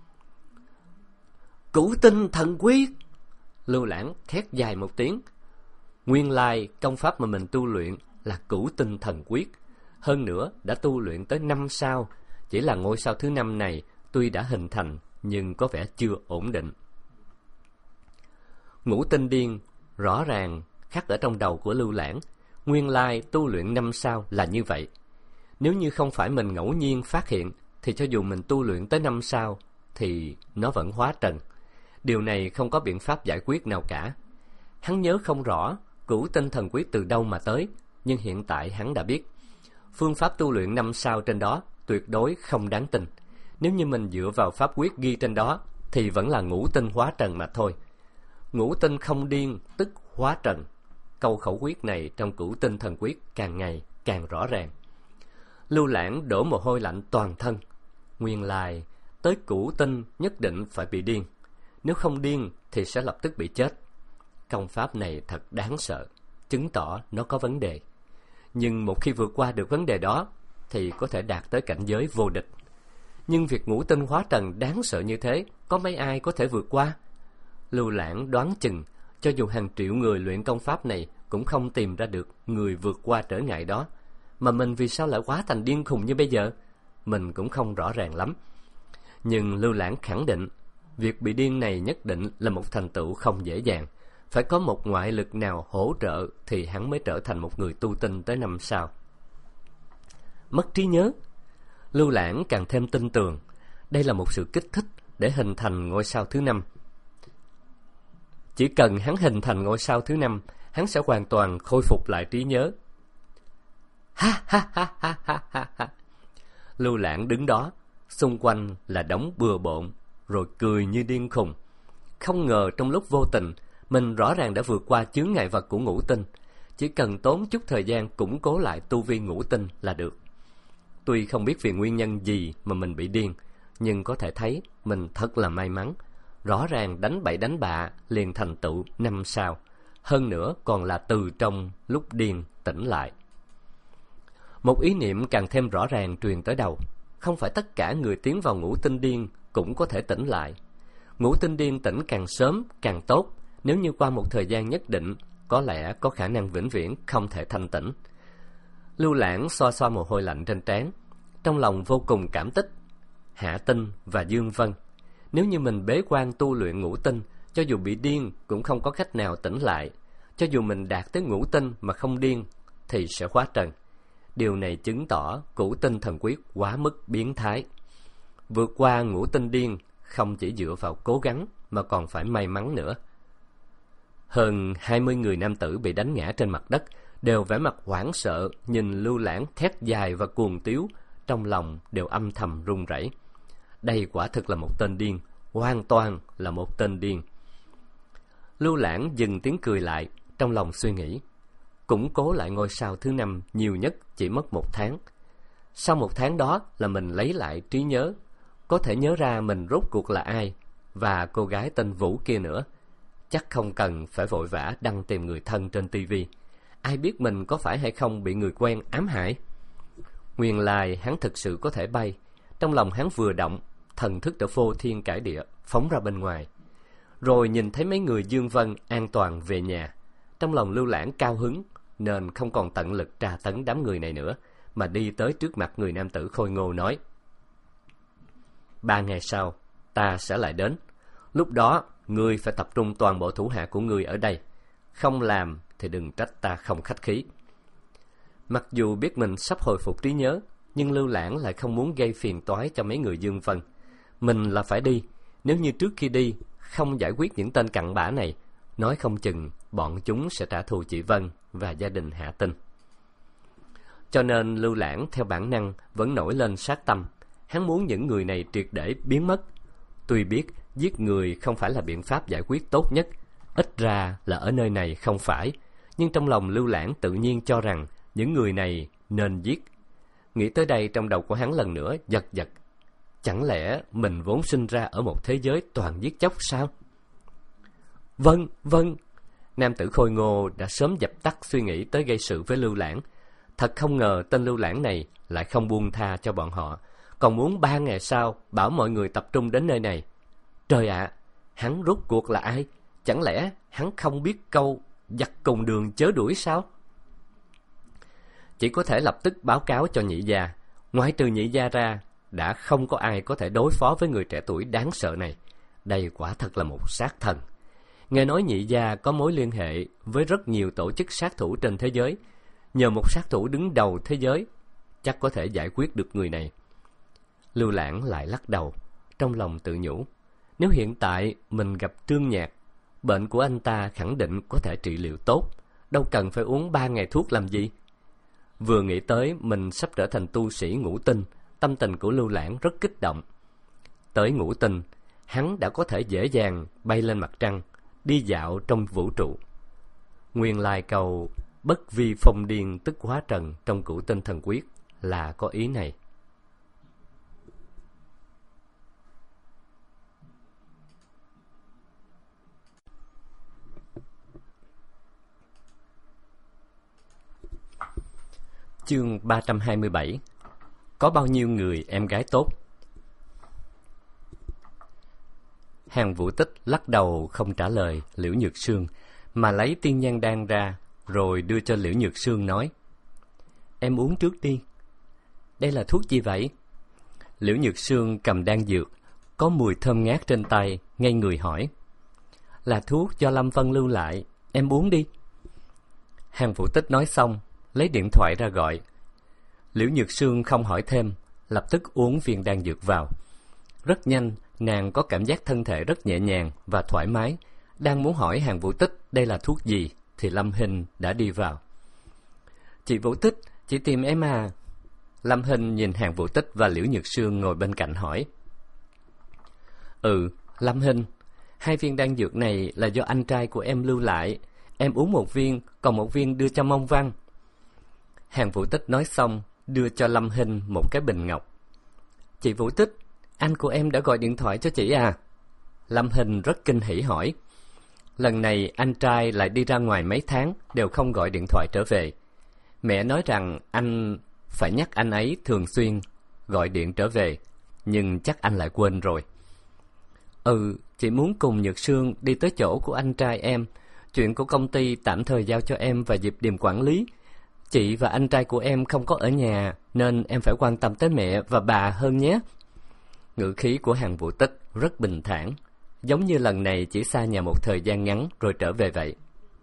Cửu tinh thần quyết! Lưu Lãng thét dài một tiếng. Nguyên lai công pháp mà mình tu luyện là cửu tinh thần quyết. Hơn nữa đã tu luyện tới năm sao. Chỉ là ngôi sao thứ năm này tuy đã hình thành nhưng có vẻ chưa ổn định. Ngũ tinh điên rõ ràng khắc ở trong đầu của Lưu Lãng. Nguyên lai tu luyện năm sao là như vậy. Nếu như không phải mình ngẫu nhiên phát hiện thì cho dù mình tu luyện tới năm sao thì nó vẫn hóa trần. Điều này không có biện pháp giải quyết nào cả. Hắn nhớ không rõ cửu tinh thần quyết từ đâu mà tới, nhưng hiện tại hắn đã biết. Phương pháp tu luyện năm sao trên đó tuyệt đối không đáng tin. Nếu như mình dựa vào pháp quyết ghi trên đó thì vẫn là ngũ tinh hóa trần mà thôi. Ngũ tinh không điên tức hóa trần. Câu khẩu quyết này trong cửu tinh thần quyết càng ngày càng rõ ràng. Lưu Lãng đổ mồ hôi lạnh toàn thân. Nguyên lai tới cửu tinh nhất định phải bị điên. Nếu không điên thì sẽ lập tức bị chết. Công pháp này thật đáng sợ, chứng tỏ nó có vấn đề. Nhưng một khi vượt qua được vấn đề đó thì có thể đạt tới cảnh giới vô địch. Nhưng việc ngũ tinh hóa trần đáng sợ như thế, có mấy ai có thể vượt qua? Lưu Lãng đoán chừng cho dù hàng triệu người luyện công pháp này cũng không tìm ra được người vượt qua trở ngại đó. Mà mình vì sao lại hóa thành điên khùng như bây giờ? Mình cũng không rõ ràng lắm. Nhưng Lưu Lãng khẳng định việc bị điên này nhất định là một thành tựu không dễ dàng. Phải có một ngoại lực nào hỗ trợ thì hắn mới trở thành một người tu tinh tới năm sao. Mất trí nhớ, Lưu Lãng càng thêm tin tưởng đây là một sự kích thích để hình thành ngôi sao thứ năm. Chỉ cần hắn hình thành ngôi sao thứ năm, hắn sẽ hoàn toàn khôi phục lại trí nhớ. Ha ha ha ha ha ha ha. Lưu Lãng đứng đó, xung quanh là đống bừa bộn, rồi cười như điên khùng. Không ngờ trong lúc vô tình, Mình rõ ràng đã vượt qua chướng ngại vật của ngũ tinh, chỉ cần tốn chút thời gian củng cố lại tu vi ngũ tinh là được. Tuy không biết vì nguyên nhân gì mà mình bị điên, nhưng có thể thấy mình thật là may mắn. Rõ ràng đánh bậy đánh bạ liền thành tựu năm sao, hơn nữa còn là từ trong lúc điên tỉnh lại. Một ý niệm càng thêm rõ ràng truyền tới đầu. Không phải tất cả người tiến vào ngũ tinh điên cũng có thể tỉnh lại. Ngũ tinh điên tỉnh càng sớm càng tốt. Nếu như qua một thời gian nhất định, có lẽ có khả năng vĩnh viễn không thể thanh tỉnh. Lưu Lãng xoa xoa mồ hôi lạnh trên trán, trong lòng vô cùng cảm kích Hạ Tinh và Dương Vân. Nếu như mình bế quan tu luyện ngũ tinh, cho dù bị điên cũng không có cách nào tỉnh lại. Cho dù mình đạt tới ngũ tinh mà không điên thì sẽ hóa trần. Điều này chứng tỏ cửu tinh thần quyết quá mức biến thái. Vượt qua ngũ tinh điên không chỉ dựa vào cố gắng mà còn phải may mắn nữa. Hơn hai mươi người nam tử bị đánh ngã trên mặt đất, đều vẻ mặt hoảng sợ, nhìn Lưu Lãng thét dài và cuồng tiếu, trong lòng đều âm thầm run rẩy. Đây quả thực là một tên điên, hoàn toàn là một tên điên. Lưu Lãng dừng tiếng cười lại, trong lòng suy nghĩ, củng cố lại ngôi sao thứ năm nhiều nhất chỉ mất một tháng. Sau một tháng đó là mình lấy lại trí nhớ, có thể nhớ ra mình rốt cuộc là ai, và cô gái tên Vũ kia nữa. Chắc không cần phải vội vã đăng tìm người thân trên tivi. Ai biết mình có phải hay không bị người quen ám hại. Nguyên lai hắn thực sự có thể bay. Trong lòng hắn vừa động, thần thức đã phô thiên cải địa phóng ra bên ngoài. Rồi nhìn thấy mấy người Dương Vân an toàn về nhà, trong lòng Lưu Lãng cao hứng, nên không còn tận lực tra tấn đám người này nữa, mà đi tới trước mặt người nam tử khôi ngô nói: Ba ngày sau ta sẽ lại đến. Lúc đó ngươi phải tập trung toàn bộ thủ hạ của ngươi ở đây. Không làm thì đừng trách ta không khách khí. Mặc dù biết mình sắp hồi phục trí nhớ, nhưng Lưu Lãng lại không muốn gây phiền toái cho mấy người Dương Vân. Mình là phải đi. Nếu như trước khi đi không giải quyết những tên cặn bã này, nói không chừng bọn chúng sẽ trả thù chị Vân và gia đình Hạ Tinh. Cho nên Lưu Lãng theo bản năng vẫn nổi lên sát tâm. Hắn muốn những người này triệt để biến mất. Tuy biết giết người không phải là biện pháp giải quyết tốt nhất, ít ra là ở nơi này không phải, nhưng trong lòng Lưu Lãng tự nhiên cho rằng những người này nên giết. Nghĩ tới đây, trong đầu của hắn lần nữa giật giật. Chẳng lẽ mình vốn sinh ra ở một thế giới toàn giết chóc sao? Vâng, vâng. Nam tử khôi ngô đã sớm dập tắt suy nghĩ tới gây sự với Lưu Lãng. Thật không ngờ tên Lưu Lãng này lại không buông tha cho bọn họ, còn muốn ba ngày sau bảo mọi người tập trung đến nơi này. Trời ạ, à, hắn rốt cuộc là ai? Chẳng lẽ hắn không biết câu giặc cùng đường chớ đuổi sao? Chỉ có thể lập tức báo cáo cho nhị gia. Ngoại trừ nhị gia ra, đã không có ai có thể đối phó với người trẻ tuổi đáng sợ này. Đây quả thật là một sát thần. Nghe nói nhị gia có mối liên hệ với rất nhiều tổ chức sát thủ trên thế giới. Nhờ một sát thủ đứng đầu thế giới, chắc có thể giải quyết được người này. Lưu Lãng lại lắc đầu, trong lòng tự nhủ, nếu hiện tại mình gặp Trương Nhạc, bệnh của anh ta khẳng định có thể trị liệu tốt, đâu cần phải uống ba ngày thuốc làm gì. Vừa nghĩ tới mình sắp trở thành tu sĩ ngũ tinh, tâm tình của Lưu Lãng rất kích động. Tới ngũ tinh, hắn đã có thể dễ dàng bay lên mặt trăng, đi dạo trong vũ trụ. Nguyên lai câu bất vi phong điên tức hóa trần trong cửu tinh thần quyết là có ý này. Chương ba trăm hai mươi bảy. Có bao nhiêu người em gái tốt? Hàn Vũ Tích lắc đầu không trả lời Liễu Nhược Sương, mà lấy tiên nhan đan ra, rồi đưa cho Liễu Nhược Sương nói: Em uống trước đi. Đây là thuốc gì vậy? Liễu Nhược Sương cầm đan dược, có mùi thơm ngát trên tay, ngây người hỏi: Là thuốc do Lâm Vân lưu lại, em uống đi. Hàn Vũ Tích nói xong, lấy điện thoại ra gọi. Liễu Nhược Sương không hỏi thêm, lập tức uống viên đan dược vào. Rất nhanh, nàng có cảm giác thân thể rất nhẹ nhàng và thoải mái. Đang muốn hỏi Hàn Vũ Tích đây là thuốc gì, thì Lâm Hinh đã đi vào. Chị Vũ Tích, chị tìm em à? Lâm Hinh nhìn Hàn Vũ Tích và Liễu Nhược Sương ngồi bên cạnh hỏi. Ừ, Lâm Hinh. Hai viên đan dược này là do anh trai của em lưu lại. Em uống một viên, còn một viên đưa cho Mông Văn. Hàng Vũ Tích nói xong, đưa cho Lâm Hinh một cái bình ngọc. Chị Vũ Tích, anh của em đã gọi điện thoại cho chị à? Lâm Hinh rất kinh hỉ hỏi. Lần này anh trai lại đi ra ngoài mấy tháng, đều không gọi điện thoại trở về. Mẹ nói rằng anh phải nhắc anh ấy thường xuyên gọi điện trở về, nhưng chắc anh lại quên rồi. Ừ, chị muốn cùng Nhược Sương đi tới chỗ của anh trai em. Chuyện của công ty tạm thời giao cho em và Diệp Điềm quản lý. Chị và anh trai của em không có ở nhà, nên em phải quan tâm tới mẹ và bà hơn nhé. Ngữ khí của Hàng Vũ Tích rất bình thản, giống như lần này chỉ xa nhà một thời gian ngắn rồi trở về vậy.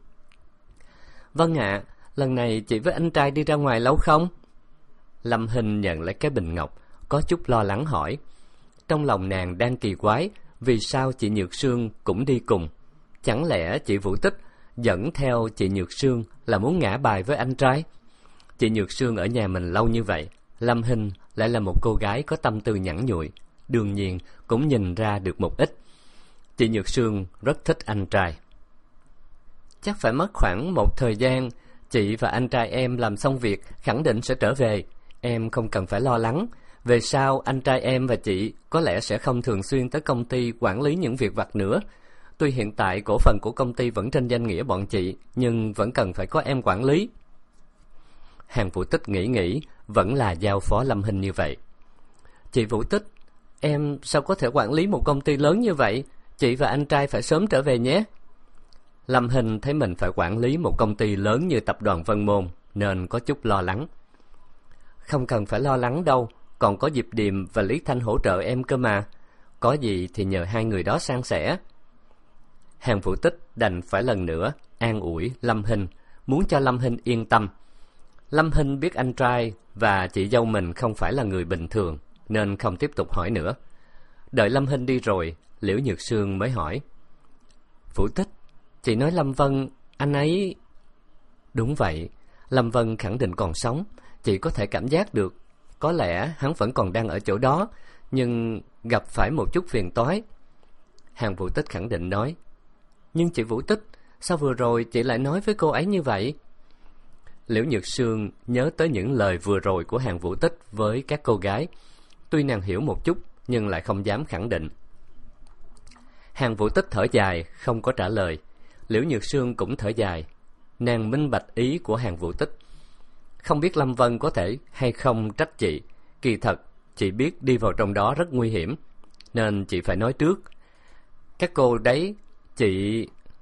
Vâng ạ, à, lần này chị với anh trai đi ra ngoài lâu không? Lâm Hinh nhận lấy cái bình ngọc, có chút lo lắng hỏi. Trong lòng nàng đang kỳ quái, vì sao chị Nhược Sương cũng đi cùng? Chẳng lẽ chị Vũ Tích dẫn theo chị Nhược Sương là muốn ngả bài với anh trai? Chị Nhược Sương ở nhà mình lâu như vậy, Lâm Hinh lại là một cô gái có tâm tư nhẵn nhụi, đương nhiên cũng nhìn ra được một ít. Chị Nhược Sương rất thích anh trai. Chắc phải mất khoảng một thời gian, chị và anh trai em làm xong việc khẳng định sẽ trở về. Em không cần phải lo lắng. Về sau anh trai em và chị có lẽ sẽ không thường xuyên tới công ty quản lý những việc vặt nữa. Tuy hiện tại cổ phần của công ty vẫn trên danh nghĩa bọn chị, nhưng vẫn cần phải có em quản lý. Hàng Vũ Tích nghĩ nghĩ, vẫn là giao phó Lâm Hinh như vậy. Chị Vũ Tích, em sao có thể quản lý một công ty lớn như vậy? Chị và anh trai phải sớm trở về nhé. Lâm Hinh thấy mình phải quản lý một công ty lớn như tập đoàn Vân Môn, nên có chút lo lắng. Không cần phải lo lắng đâu, còn có Diệp Điềm và Lý Thanh hỗ trợ em cơ mà. Có gì thì nhờ hai người đó san sẻ. Hàng Vũ Tích đành phải lần nữa an ủi Lâm Hinh, muốn cho Lâm Hinh yên tâm. Lâm Hinh biết anh trai và chị dâu mình không phải là người bình thường, nên không tiếp tục hỏi nữa. Đợi Lâm Hinh đi rồi, Liễu Nhược Sương mới hỏi. Vũ Tích, chị nói Lâm Vân, anh ấy... Đúng vậy, Lâm Vân khẳng định còn sống. Chị có thể cảm giác được, có lẽ hắn vẫn còn đang ở chỗ đó, nhưng gặp phải một chút phiền toái. Hàng Vũ Tích khẳng định nói. Nhưng chị Vũ Tích, sao vừa rồi chị lại nói với cô ấy như vậy? Liễu Nhược Sương nhớ tới những lời vừa rồi của Hàng Vũ Tích với các cô gái. Tuy nàng hiểu một chút, nhưng lại không dám khẳng định. Hàng Vũ Tích thở dài, không có trả lời. Liễu Nhược Sương cũng thở dài. Nàng minh bạch ý của Hàng Vũ Tích. Không biết Lâm Vân có thể hay không trách chị. Kỳ thật, chị biết đi vào trong đó rất nguy hiểm, nên chị phải nói trước. Các cô đấy, chị...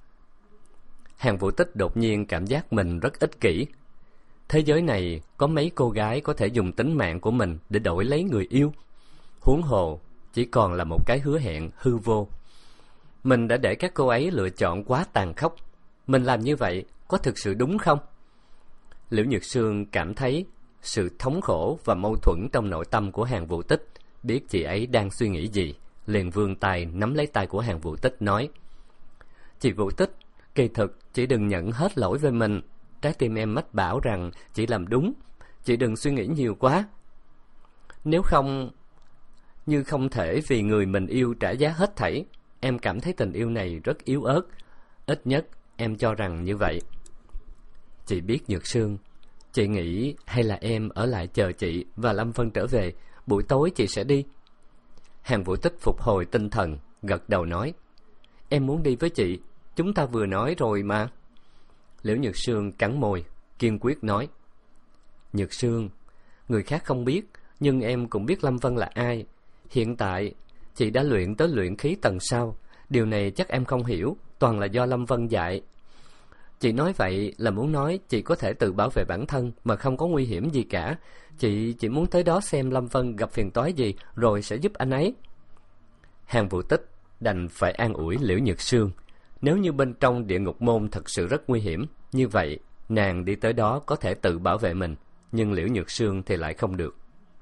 Hàng Vũ Tích đột nhiên cảm giác mình rất ích kỷ. Thế giới này có mấy cô gái có thể dùng tính mạng của mình để đổi lấy người yêu. Huống hồ, chỉ còn là một cái hứa hẹn hư vô. Mình đã để các cô ấy lựa chọn quá tàn khốc. Mình làm như vậy có thực sự đúng không? Liễu Nhược Sương cảm thấy sự thống khổ và mâu thuẫn trong nội tâm của Hàng Vũ Tích, biết chị ấy đang suy nghĩ gì, liền vươn tay nắm lấy tay của Hàng Vũ Tích nói. Chị Vũ Tích, kỳ thực chị đừng nhận hết lỗi về mình. Trái tim em mách bảo rằng chị làm đúng. Chị đừng suy nghĩ nhiều quá. Nếu không, như không thể vì người mình yêu trả giá hết thảy. Em cảm thấy tình yêu này rất yếu ớt. Ít nhất em cho rằng như vậy. Chị biết Nhược Sương, chị nghĩ hay là em ở lại chờ chị và Lâm Vân trở về, buổi tối chị sẽ đi. Hàng Vũ Tích phục hồi tinh thần, gật đầu nói. Em muốn đi với chị, chúng ta vừa nói rồi mà. Liễu Nhược Sương cắn môi, kiên quyết nói. Nhược Sương, người khác không biết, nhưng em cũng biết Lâm Vân là ai. Hiện tại, chị đã luyện tới luyện khí tầng sau. Điều này chắc em không hiểu, toàn là do Lâm Vân dạy. Chị nói vậy là muốn nói chị có thể tự bảo vệ bản thân mà không có nguy hiểm gì cả. Chị chỉ muốn tới đó xem Lâm Vân gặp phiền toái gì rồi sẽ giúp anh ấy. Hàng Vũ Tích đành phải an ủi Liễu Nhược Sương. Nếu như bên trong địa ngục môn thật sự rất nguy hiểm, như vậy nàng đi tới đó có thể tự bảo vệ mình, nhưng Liễu Nhược Sương thì lại không được.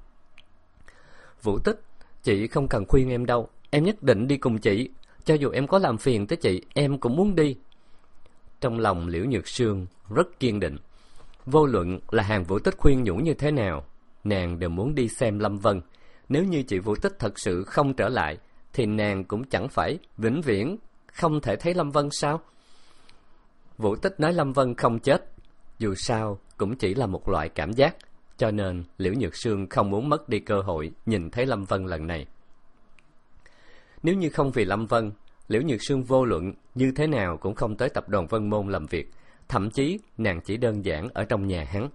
Vũ Tích, chị không cần khuyên em đâu, em nhất định đi cùng chị. Cho dù em có làm phiền tới chị, em cũng muốn đi. Trong lòng Liễu Nhược Sương rất kiên định. Vô luận là Hàng Vũ Tích khuyên nhủ như thế nào, nàng đều muốn đi xem Lâm Vân. Nếu như chị Vũ Tích thật sự không trở lại, thì nàng cũng chẳng phải vĩnh viễn không thể thấy Lâm Vân sao? Vũ Tích nói Lâm Vân không chết, dù sao cũng chỉ là một loại cảm giác, cho nên Liễu Nhược Sương không muốn mất đi cơ hội nhìn thấy Lâm Vân lần này. Nếu như không vì Lâm Vân, Liễu Nhược Sương vô luận như thế nào cũng không tới tập đoàn Vân Môn làm việc, thậm chí nàng chỉ đơn giản ở trong nhà hắn.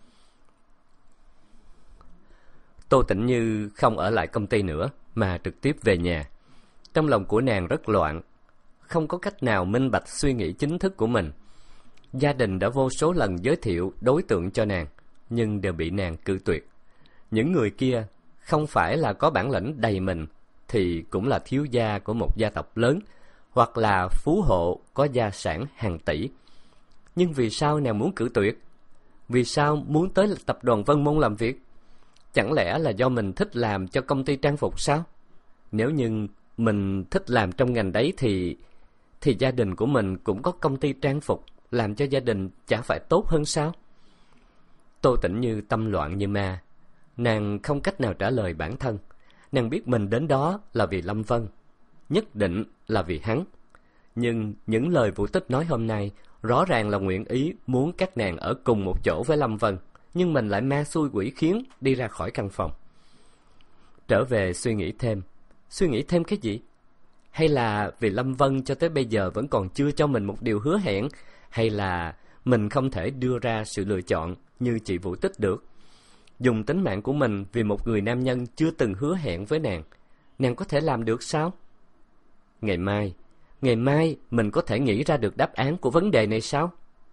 Tô Tĩnh Như không ở lại công ty nữa mà trực tiếp về nhà. Trong lòng của nàng rất loạn, không có cách nào minh bạch suy nghĩ chính thức của mình. Gia đình đã vô số lần giới thiệu đối tượng cho nàng, nhưng đều bị nàng cự tuyệt. Những người kia không phải là có bản lĩnh đầy mình, thì cũng là thiếu gia của một gia tộc lớn, hoặc là phú hộ có gia sản hàng tỷ. Nhưng vì sao nàng muốn cự tuyệt? Vì sao muốn tới tập đoàn Vân Môn làm việc? Chẳng lẽ là do mình thích làm cho công ty trang phục sao? Nếu như mình thích làm trong ngành đấy thì thì gia đình của mình cũng có công ty trang phục, làm cho gia đình chả phải tốt hơn sao? Tô Tĩnh Như tâm loạn như ma. Nàng không cách nào trả lời bản thân. Nàng biết mình đến đó là vì Lâm Vân, nhất định là vì hắn. Nhưng những lời Vũ Tích nói hôm nay rõ ràng là nguyện ý muốn các nàng ở cùng một chỗ với Lâm Vân, nhưng mình lại ma xui quỷ khiến đi ra khỏi căn phòng. Trở về suy nghĩ thêm. Suy nghĩ thêm cái gì? Hay là vì Lâm Vân cho tới bây giờ vẫn còn chưa cho mình một điều hứa hẹn? Hay là mình không thể đưa ra sự lựa chọn như chị Vũ Tích được? Dùng tính mạng của mình vì một người nam nhân chưa từng hứa hẹn với nàng, nàng có thể làm được sao? Ngày mai, ngày mai mình có thể nghĩ ra được đáp án của vấn đề này sao?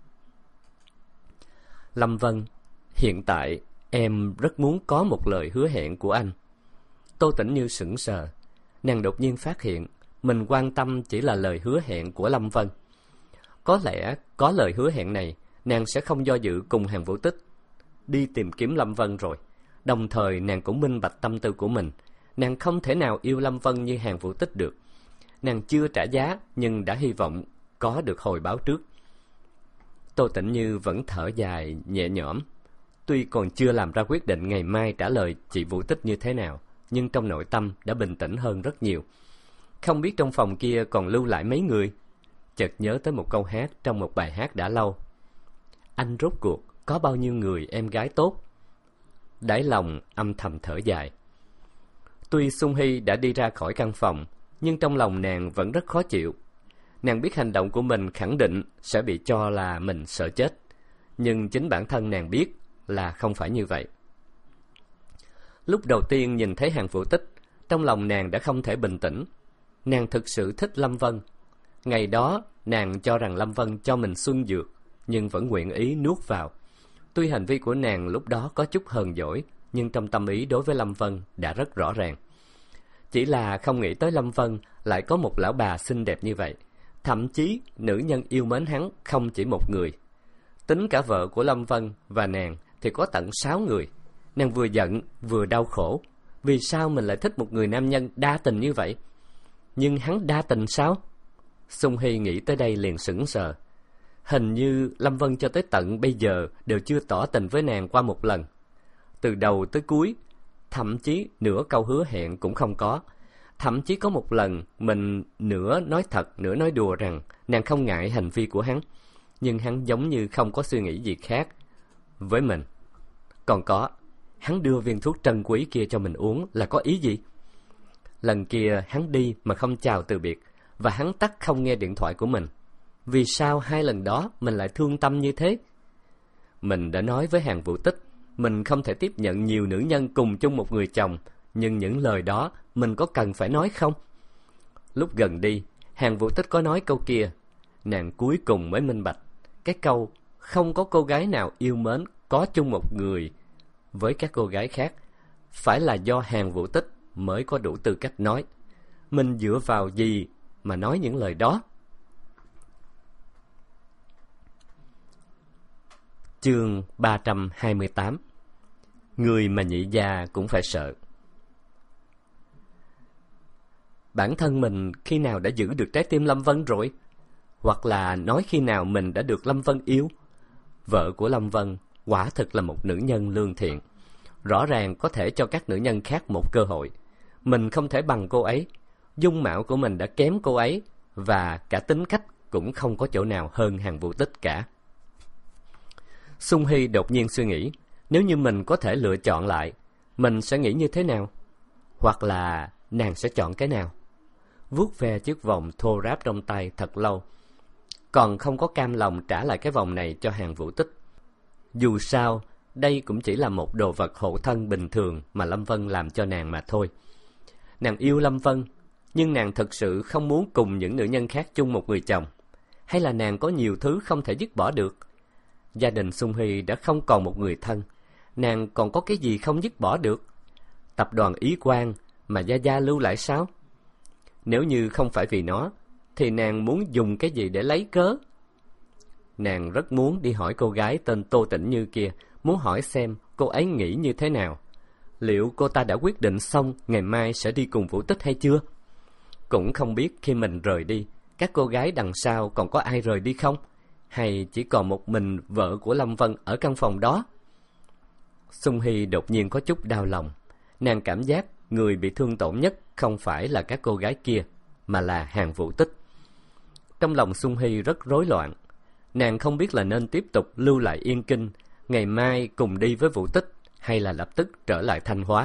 Lâm Vân, hiện tại em rất muốn có một lời hứa hẹn của anh. Tô Tĩnh Như sững sờ. Nàng đột nhiên phát hiện mình quan tâm chỉ là lời hứa hẹn của Lâm Vân. Có lẽ có lời hứa hẹn này, nàng sẽ không do dự cùng Hàn Vũ Tích đi tìm kiếm Lâm Vân rồi. Đồng thời nàng cũng minh bạch tâm tư của mình. Nàng không thể nào yêu Lâm Vân như Hàn Vũ Tích được. Nàng chưa trả giá nhưng đã hy vọng có được hồi báo trước. Tô Tĩnh Như vẫn thở dài nhẹ nhõm. Tuy còn chưa làm ra quyết định ngày mai trả lời chị Vũ Tích như thế nào, nhưng trong nội tâm đã bình tĩnh hơn rất nhiều. Không biết trong phòng kia còn lưu lại mấy người. Chợt nhớ tới một câu hát trong một bài hát đã lâu. Anh rốt cuộc có bao nhiêu người em gái tốt? Đáy lòng âm thầm thở dài. Tuy Sung Hy đã đi ra khỏi căn phòng, nhưng trong lòng nàng vẫn rất khó chịu. Nàng biết hành động của mình khẳng định sẽ bị cho là mình sợ chết, nhưng chính bản thân nàng biết là không phải như vậy. Lúc đầu tiên nhìn thấy Hàn Vũ Tích, trong lòng nàng đã không thể bình tĩnh. Nàng thực sự thích Lâm Vân. Ngày đó nàng cho rằng Lâm Vân cho mình xuân dược, nhưng vẫn nguyện ý nuốt vào. Tuy hành vi của nàng lúc đó có chút hờn dỗi, nhưng trong tâm ý đối với Lâm Vân đã rất rõ ràng. Chỉ là không nghĩ tới Lâm Vân lại có một lão bà xinh đẹp như vậy. Thậm chí nữ nhân yêu mến hắn không chỉ một người. Tính cả vợ của Lâm Vân và nàng thì có tận sáu người. Nàng vừa giận vừa đau khổ. Vì sao mình lại thích một người nam nhân đa tình như vậy? Nhưng hắn đa tình sao? Sung Hy nghĩ tới đây liền sững sờ. Hình như Lâm Vân cho tới tận bây giờ đều chưa tỏ tình với nàng qua một lần. Từ đầu tới cuối, thậm chí nửa câu hứa hẹn cũng không có. Thậm chí có một lần mình nửa nói thật nửa nói đùa rằng nàng không ngại hành vi của hắn, nhưng hắn giống như không có suy nghĩ gì khác với mình. Còn có, hắn đưa viên thuốc trân quý kia cho mình uống là có ý gì? Lần kia hắn đi mà không chào từ biệt, và hắn tắt không nghe điện thoại của mình. Vì sao hai lần đó mình lại thương tâm như thế? Mình đã nói với Hàn Vũ Tích mình không thể tiếp nhận nhiều nữ nhân cùng chung một người chồng, nhưng những lời đó mình có cần phải nói không? Lúc gần đi, Hàn Vũ Tích có nói câu kia, nàng cuối cùng mới minh bạch. Cái câu không có cô gái nào yêu mến có chung một người với các cô gái khác, phải là do Hàn Vũ Tích mới có đủ tư cách nói. Mình dựa vào gì mà nói những lời đó? Chương ba trăm hai mươi tám. Người mà nhị gia cũng phải sợ. Bản thân mình khi nào đã giữ được trái tim Lâm Vân rồi? Hoặc là nói khi nào mình đã được Lâm Vân yêu? Vợ của Lâm Vân quả thực là một nữ nhân lương thiện, rõ ràng có thể cho các nữ nhân khác một cơ hội. Mình không thể bằng cô ấy. Dung mạo của mình đã kém cô ấy, và cả tính cách cũng không có chỗ nào hơn Hàn Vũ Tích cả. Sung Hy đột nhiên suy nghĩ, nếu như mình có thể lựa chọn lại, mình sẽ nghĩ như thế nào? Hoặc là nàng sẽ chọn cái nào? Vuốt ve chiếc vòng thô ráp trong tay thật lâu, còn không có cam lòng trả lại cái vòng này cho Hàn Vũ Tích. Dù sao, đây cũng chỉ là một đồ vật hộ thân bình thường mà Lâm Vân làm cho nàng mà thôi. Nàng yêu Lâm Vân, nhưng nàng thực sự không muốn cùng những nữ nhân khác chung một người chồng. Hay là nàng có nhiều thứ không thể dứt bỏ được? Gia đình Sung Hy đã không còn một người thân, nàng còn có cái gì không dứt bỏ được? Tập đoàn Ý Quang mà Gia Gia lưu lại sao? Nếu như không phải vì nó, thì nàng muốn dùng cái gì để lấy cớ? Nàng rất muốn đi hỏi cô gái tên Tô Tĩnh Như kia, muốn hỏi xem cô ấy nghĩ như thế nào. Liệu cô ta đã quyết định xong ngày mai sẽ đi cùng Vũ Tích hay chưa? Cũng không biết khi mình rời đi, các cô gái đằng sau còn có ai rời đi không? Hay chỉ còn một mình vợ của Lâm Vân ở căn phòng đó? Sung Hy đột nhiên có chút đau lòng. Nàng cảm giác người bị thương tổn nhất không phải là các cô gái kia, mà là Hàn Vũ Tích. Trong lòng Sung Hy rất rối loạn. Nàng không biết là nên tiếp tục lưu lại Yên Kinh, ngày mai cùng đi với Vũ Tích, hay là lập tức trở lại Thanh Hóa.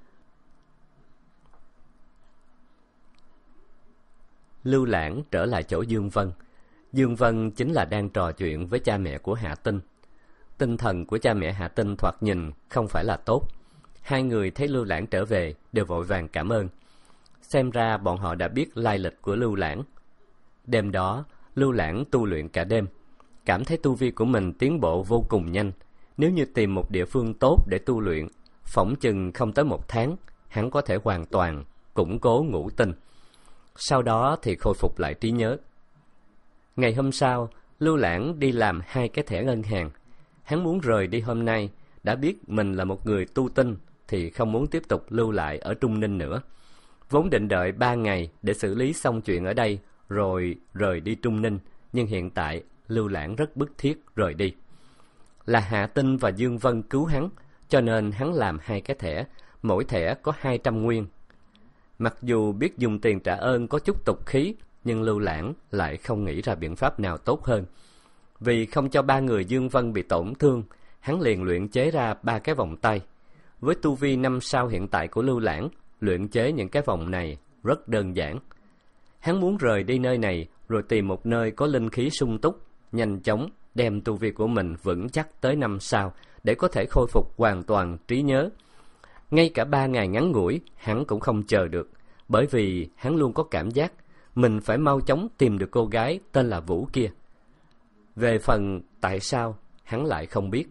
Lưu Lãng trở lại chỗ Dương Vân. Dương Vân chính là đang trò chuyện với cha mẹ của Hạ Tinh. Tinh thần của cha mẹ Hạ Tinh thoạt nhìn không phải là tốt. Hai người thấy Lưu Lãng trở về đều vội vàng cảm ơn. Xem ra bọn họ đã biết lai lịch của Lưu Lãng. Đêm đó, Lưu Lãng tu luyện cả đêm, cảm thấy tu vi của mình tiến bộ vô cùng nhanh. Nếu như tìm một địa phương tốt để tu luyện, phỏng chừng không tới một tháng, hắn có thể hoàn toàn củng cố ngũ tinh. Sau đó thì khôi phục lại trí nhớ. Ngày hôm sau, Lưu Lãng đi làm hai cái thẻ ngân hàng. Hắn muốn rời đi hôm nay, đã biết mình là một người tu tinh thì không muốn tiếp tục lưu lại ở Trung Ninh nữa. Vốn định đợi ba ngày để xử lý xong chuyện ở đây rồi rời đi Trung Ninh, nhưng hiện tại Lưu Lãng rất bức thiết rời đi. Là Hạ Tinh và Dương Vân cứu hắn, cho nên hắn làm hai cái thẻ, mỗi thẻ có hai trăm nguyên. Mặc dù biết dùng tiền trả ơn có chút tục khí, nhưng Lưu Lãng lại không nghĩ ra biện pháp nào tốt hơn. Vì không cho ba người Dương Vân bị tổn thương, hắn liền luyện chế ra ba cái vòng tay. Với tu vi năm sao hiện tại của Lưu Lãng, luyện chế những cái vòng này rất đơn giản. Hắn muốn rời đi nơi này, rồi tìm một nơi có linh khí sung túc, nhanh chóng đem tu vi của mình vững chắc tới năm sao, để có thể khôi phục hoàn toàn trí nhớ. Ngay cả ba ngày ngắn ngủi, hắn cũng không chờ được, bởi vì hắn luôn có cảm giác mình phải mau chóng tìm được cô gái tên là Vũ kia. Về phần tại sao, hắn lại không biết.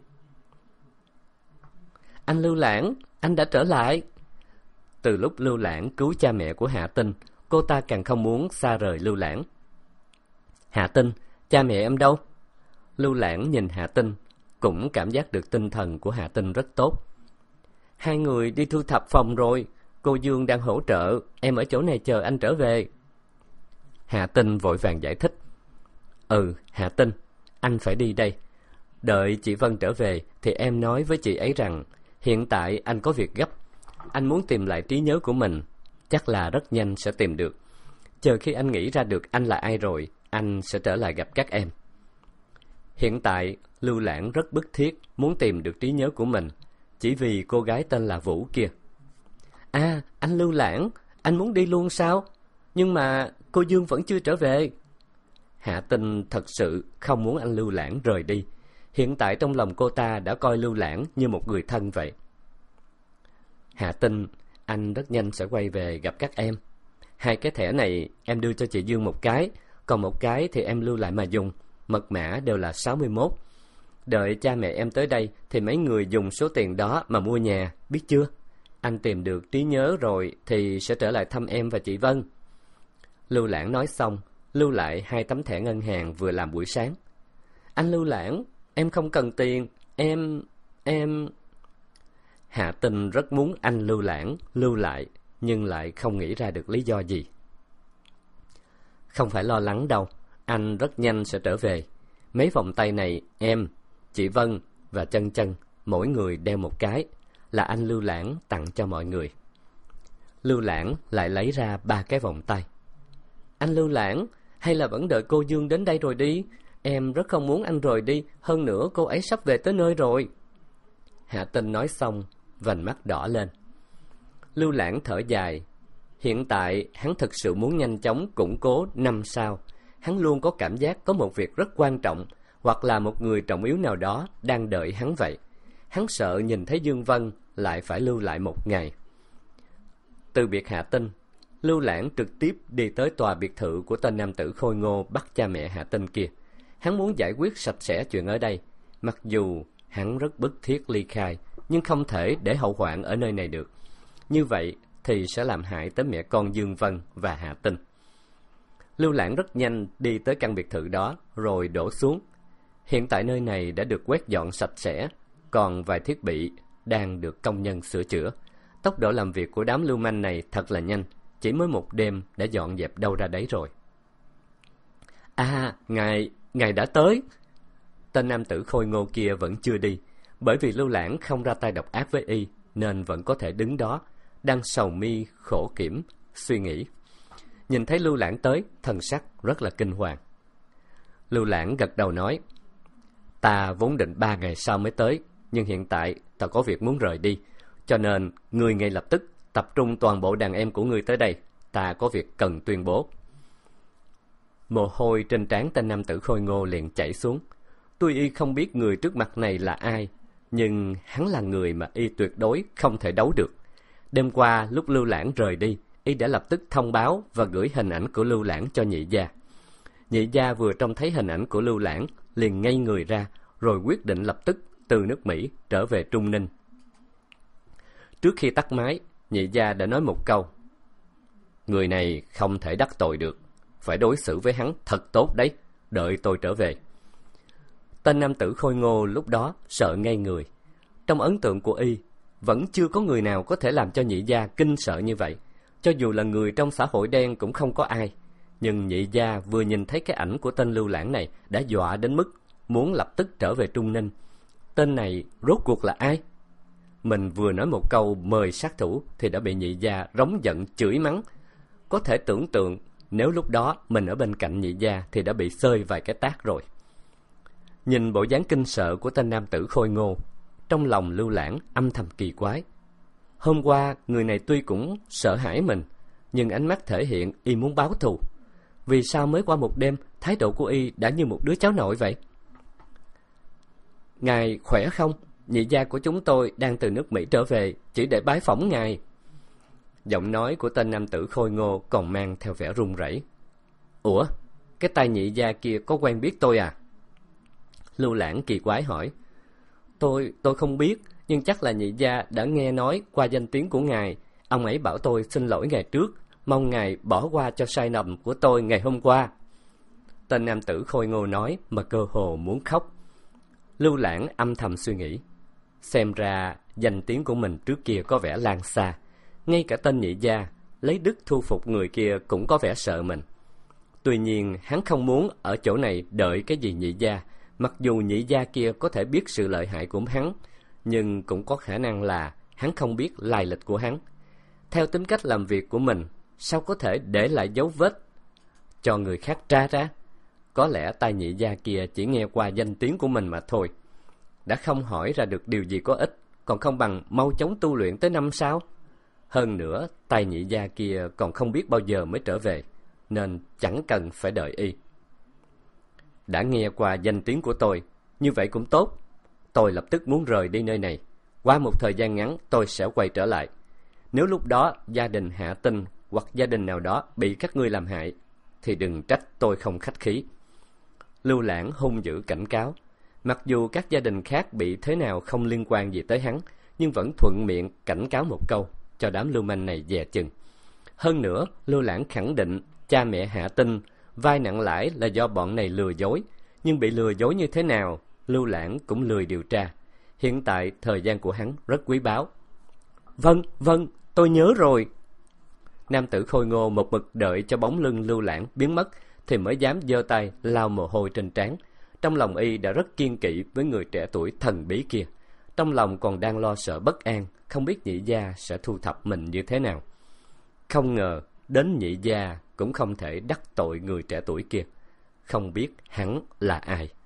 Anh Lưu Lãng, anh đã trở lại. Từ lúc Lưu Lãng cứu cha mẹ của Hạ Tinh, cô ta càng không muốn xa rời Lưu Lãng. Hạ Tinh, cha mẹ em đâu? Lưu Lãng nhìn Hạ Tinh, cũng cảm giác được tinh thần của Hạ Tinh rất tốt. Hai người đi thu thập phòng rồi, cô Dương đang hỗ trợ, em ở chỗ này chờ anh trở về. Hạ Tinh vội vàng giải thích. Ừ, Hạ Tinh, anh phải đi đây. Đợi chị Vân trở về thì em nói với chị ấy rằng hiện tại anh có việc gấp. Anh muốn tìm lại trí nhớ của mình, chắc là rất nhanh sẽ tìm được. Chờ khi anh nghĩ ra được anh là ai rồi, anh sẽ trở lại gặp các em. Hiện tại, Lưu Lãng rất bức thiết muốn tìm được trí nhớ của mình, chỉ vì cô gái tên là Vũ kia. À, anh Lưu Lãng, anh muốn đi luôn sao? Nhưng mà cô Dương vẫn chưa trở về. Hạ Tinh thật sự không muốn anh Lưu Lãng rời đi. Hiện tại trong lòng cô ta đã coi Lưu Lãng như một người thân vậy. Hạ Tinh, anh rất nhanh sẽ quay về gặp các em. Hai cái thẻ này em đưa cho chị Dương một cái, còn một cái thì em lưu lại mà dùng. Mật mã đều là sáu mươi mốt. Đợi cha mẹ em tới đây thì mấy người dùng số tiền đó mà mua nhà, biết chưa? Anh tìm được trí nhớ rồi thì sẽ trở lại thăm em và chị Vân. Lưu Lãng nói xong, lưu lại hai tấm thẻ ngân hàng vừa làm buổi sáng. Anh Lưu Lãng, em không cần tiền, em... em... Hạ Tinh rất muốn anh Lưu Lãng lưu lại, nhưng lại không nghĩ ra được lý do gì. Không phải lo lắng đâu, anh rất nhanh sẽ trở về. Mấy vòng tay này em, chị Vân và Chân Chân mỗi người đeo một cái, là anh Lưu Lãng tặng cho mọi người. Lưu Lãng lại lấy ra ba cái vòng tay. Anh Lưu Lãng, hay là vẫn đợi cô Dương đến đây rồi đi? Em rất không muốn anh rời đi, hơn nữa cô ấy sắp về tới nơi rồi. Hạ Tinh nói xong, vành mắt đỏ lên. Lưu Lãng thở dài. Hiện tại, hắn thực sự muốn nhanh chóng củng cố năm sao. Hắn luôn có cảm giác có một việc rất quan trọng, hoặc là một người trọng yếu nào đó đang đợi hắn vậy. Hắn sợ nhìn thấy Dương Vân lại phải lưu lại một ngày. Từ biệt Hạ Tinh, Lưu Lãng trực tiếp đi tới tòa biệt thự của tên nam tử khôi ngô bắt cha mẹ Hạ Tinh kia. Hắn muốn giải quyết sạch sẽ chuyện ở đây. Mặc dù hắn rất bức thiết ly khai, nhưng không thể để hậu hoạn ở nơi này được. Như vậy thì sẽ làm hại tới mẹ con Dương Vân và Hạ Tinh. Lưu Lãng rất nhanh đi tới căn biệt thự đó, rồi đổ xuống. Hiện tại nơi này đã được quét dọn sạch sẽ, còn vài thiết bị đang được công nhân sửa chữa. Tốc độ làm việc của đám lưu manh này thật là nhanh, chỉ mới một đêm đã dọn dẹp đâu ra đấy rồi. À, ngài, ngài đã tới. Tên nam tử khôi ngô kia vẫn chưa đi, bởi vì Lưu Lãng không ra tay độc ác với y, nên vẫn có thể đứng đó, đang sầu mi khổ kiểm, suy nghĩ. Nhìn thấy Lưu Lãng tới, thần sắc rất là kinh hoàng. Lưu Lãng gật đầu nói, ta vốn định ba ngày sau mới tới, nhưng hiện tại ta có việc muốn rời đi, cho nên ngươi ngay lập tức tập trung toàn bộ đàn em của ngươi tới đây, ta có việc cần tuyên bố. Mồ hôi trên trán tên nam tử khôi ngô liền chảy xuống. Tuy y không biết người trước mặt này là ai, nhưng hắn là người mà y tuyệt đối không thể đấu được. Đêm qua lúc Lưu Lãng rời đi, y đã lập tức thông báo và gửi hình ảnh của Lưu Lãng cho nhị gia. Nhị gia vừa trông thấy hình ảnh của Lưu Lãng liền ngây người ra, rồi quyết định lập tức từ nước Mỹ trở về Trung Ninh. Trước khi tắt máy, nhị gia đã nói một câu, người này không thể đắc tội được, phải đối xử với hắn thật tốt đấy, đợi tôi trở về. Tên nam tử khôi ngô lúc đó sợ ngây người. Trong ấn tượng của y, vẫn chưa có người nào có thể làm cho nhị gia kinh sợ như vậy. Cho dù là người trong xã hội đen cũng không có ai. Nhưng nhị gia vừa nhìn thấy cái ảnh của tên Lưu Lãng này đã dọa đến mức muốn lập tức trở về Trung Ninh. Tên này rốt cuộc là ai? Mình vừa nói một câu mời sát thủ thì đã bị nhị gia rống giận chửi mắng. Có thể tưởng tượng nếu lúc đó mình ở bên cạnh nhị gia thì đã bị xơi vài cái tát rồi. Nhìn bộ dáng kinh sợ của tên nam tử khôi ngô, trong lòng Lưu Lãng âm thầm kỳ quái. Hôm qua người này tuy cũng sợ hãi mình, nhưng ánh mắt thể hiện y muốn báo thù. Vì sao mới qua một đêm thái độ của y đã như một đứa cháu nội vậy? Ngài khỏe không? Nhị gia của chúng tôi đang từ nước Mỹ trở về, chỉ để bái phỏng ngài. Giọng nói của tên nam tử khôi ngô còn mang theo vẻ run rẩy. Ủa, cái tay nhị gia kia có quen biết tôi à? Lưu Lãng kỳ quái hỏi. Tôi, tôi không biết, nhưng chắc là nhị gia đã nghe nói qua danh tiếng của ngài. Ông ấy bảo tôi xin lỗi ngài trước, mong ngài bỏ qua cho sai lầm của tôi ngày hôm qua. Tên nam tử khôi ngô nói mà cơ hồ muốn khóc. Lưu Lãng âm thầm suy nghĩ. Xem ra danh tiếng của mình trước kia có vẻ lan xa. Ngay cả tên nhị gia lấy đức thu phục người kia cũng có vẻ sợ mình. Tuy nhiên hắn không muốn ở chỗ này đợi cái gì nhị gia. Mặc dù nhị gia kia có thể biết sự lợi hại của hắn, nhưng cũng có khả năng là hắn không biết lai lịch của hắn. Theo tính cách làm việc của mình, sao có thể để lại dấu vết cho người khác tra ra? Có lẽ tay nhị gia kia chỉ nghe qua danh tiếng của mình mà thôi. Đã không hỏi ra được điều gì có ích, còn không bằng mau chóng tu luyện tới năm sao. Hơn nữa, tay nhị gia kia còn không biết bao giờ mới trở về, nên chẳng cần phải đợi y. Đã nghe qua danh tiếng của tôi, như vậy cũng tốt. Tôi lập tức muốn rời đi nơi này. Qua một thời gian ngắn tôi sẽ quay trở lại. Nếu lúc đó gia đình Hạ Tinh hoặc gia đình nào đó bị các ngươi làm hại, thì đừng trách tôi không khách khí. Lưu Lãng hung dữ cảnh cáo. Mặc dù các gia đình khác bị thế nào không liên quan gì tới hắn, nhưng vẫn thuận miệng cảnh cáo một câu, cho đám lưu manh này dè chừng. Hơn nữa, Lưu Lãng khẳng định cha mẹ Hạ Tinh vay nặng lãi là do bọn này lừa dối, nhưng bị lừa dối như thế nào, Lưu Lãng cũng lười điều tra. Hiện tại thời gian của hắn rất quý báu. Vâng, vâng, tôi nhớ rồi. Nam tử khôi ngô một mực đợi cho bóng lưng Lưu Lãng biến mất thì mới dám giơ tay lau mồ hôi trên trán. Trong lòng y đã rất kiêng kỵ với người trẻ tuổi thần bí kia. Trong lòng còn đang lo sợ bất an, không biết nhị gia sẽ thu thập mình như thế nào. Không ngờ đến nhị gia cũng không thể đắc tội người trẻ tuổi kia. Không biết hắn là ai.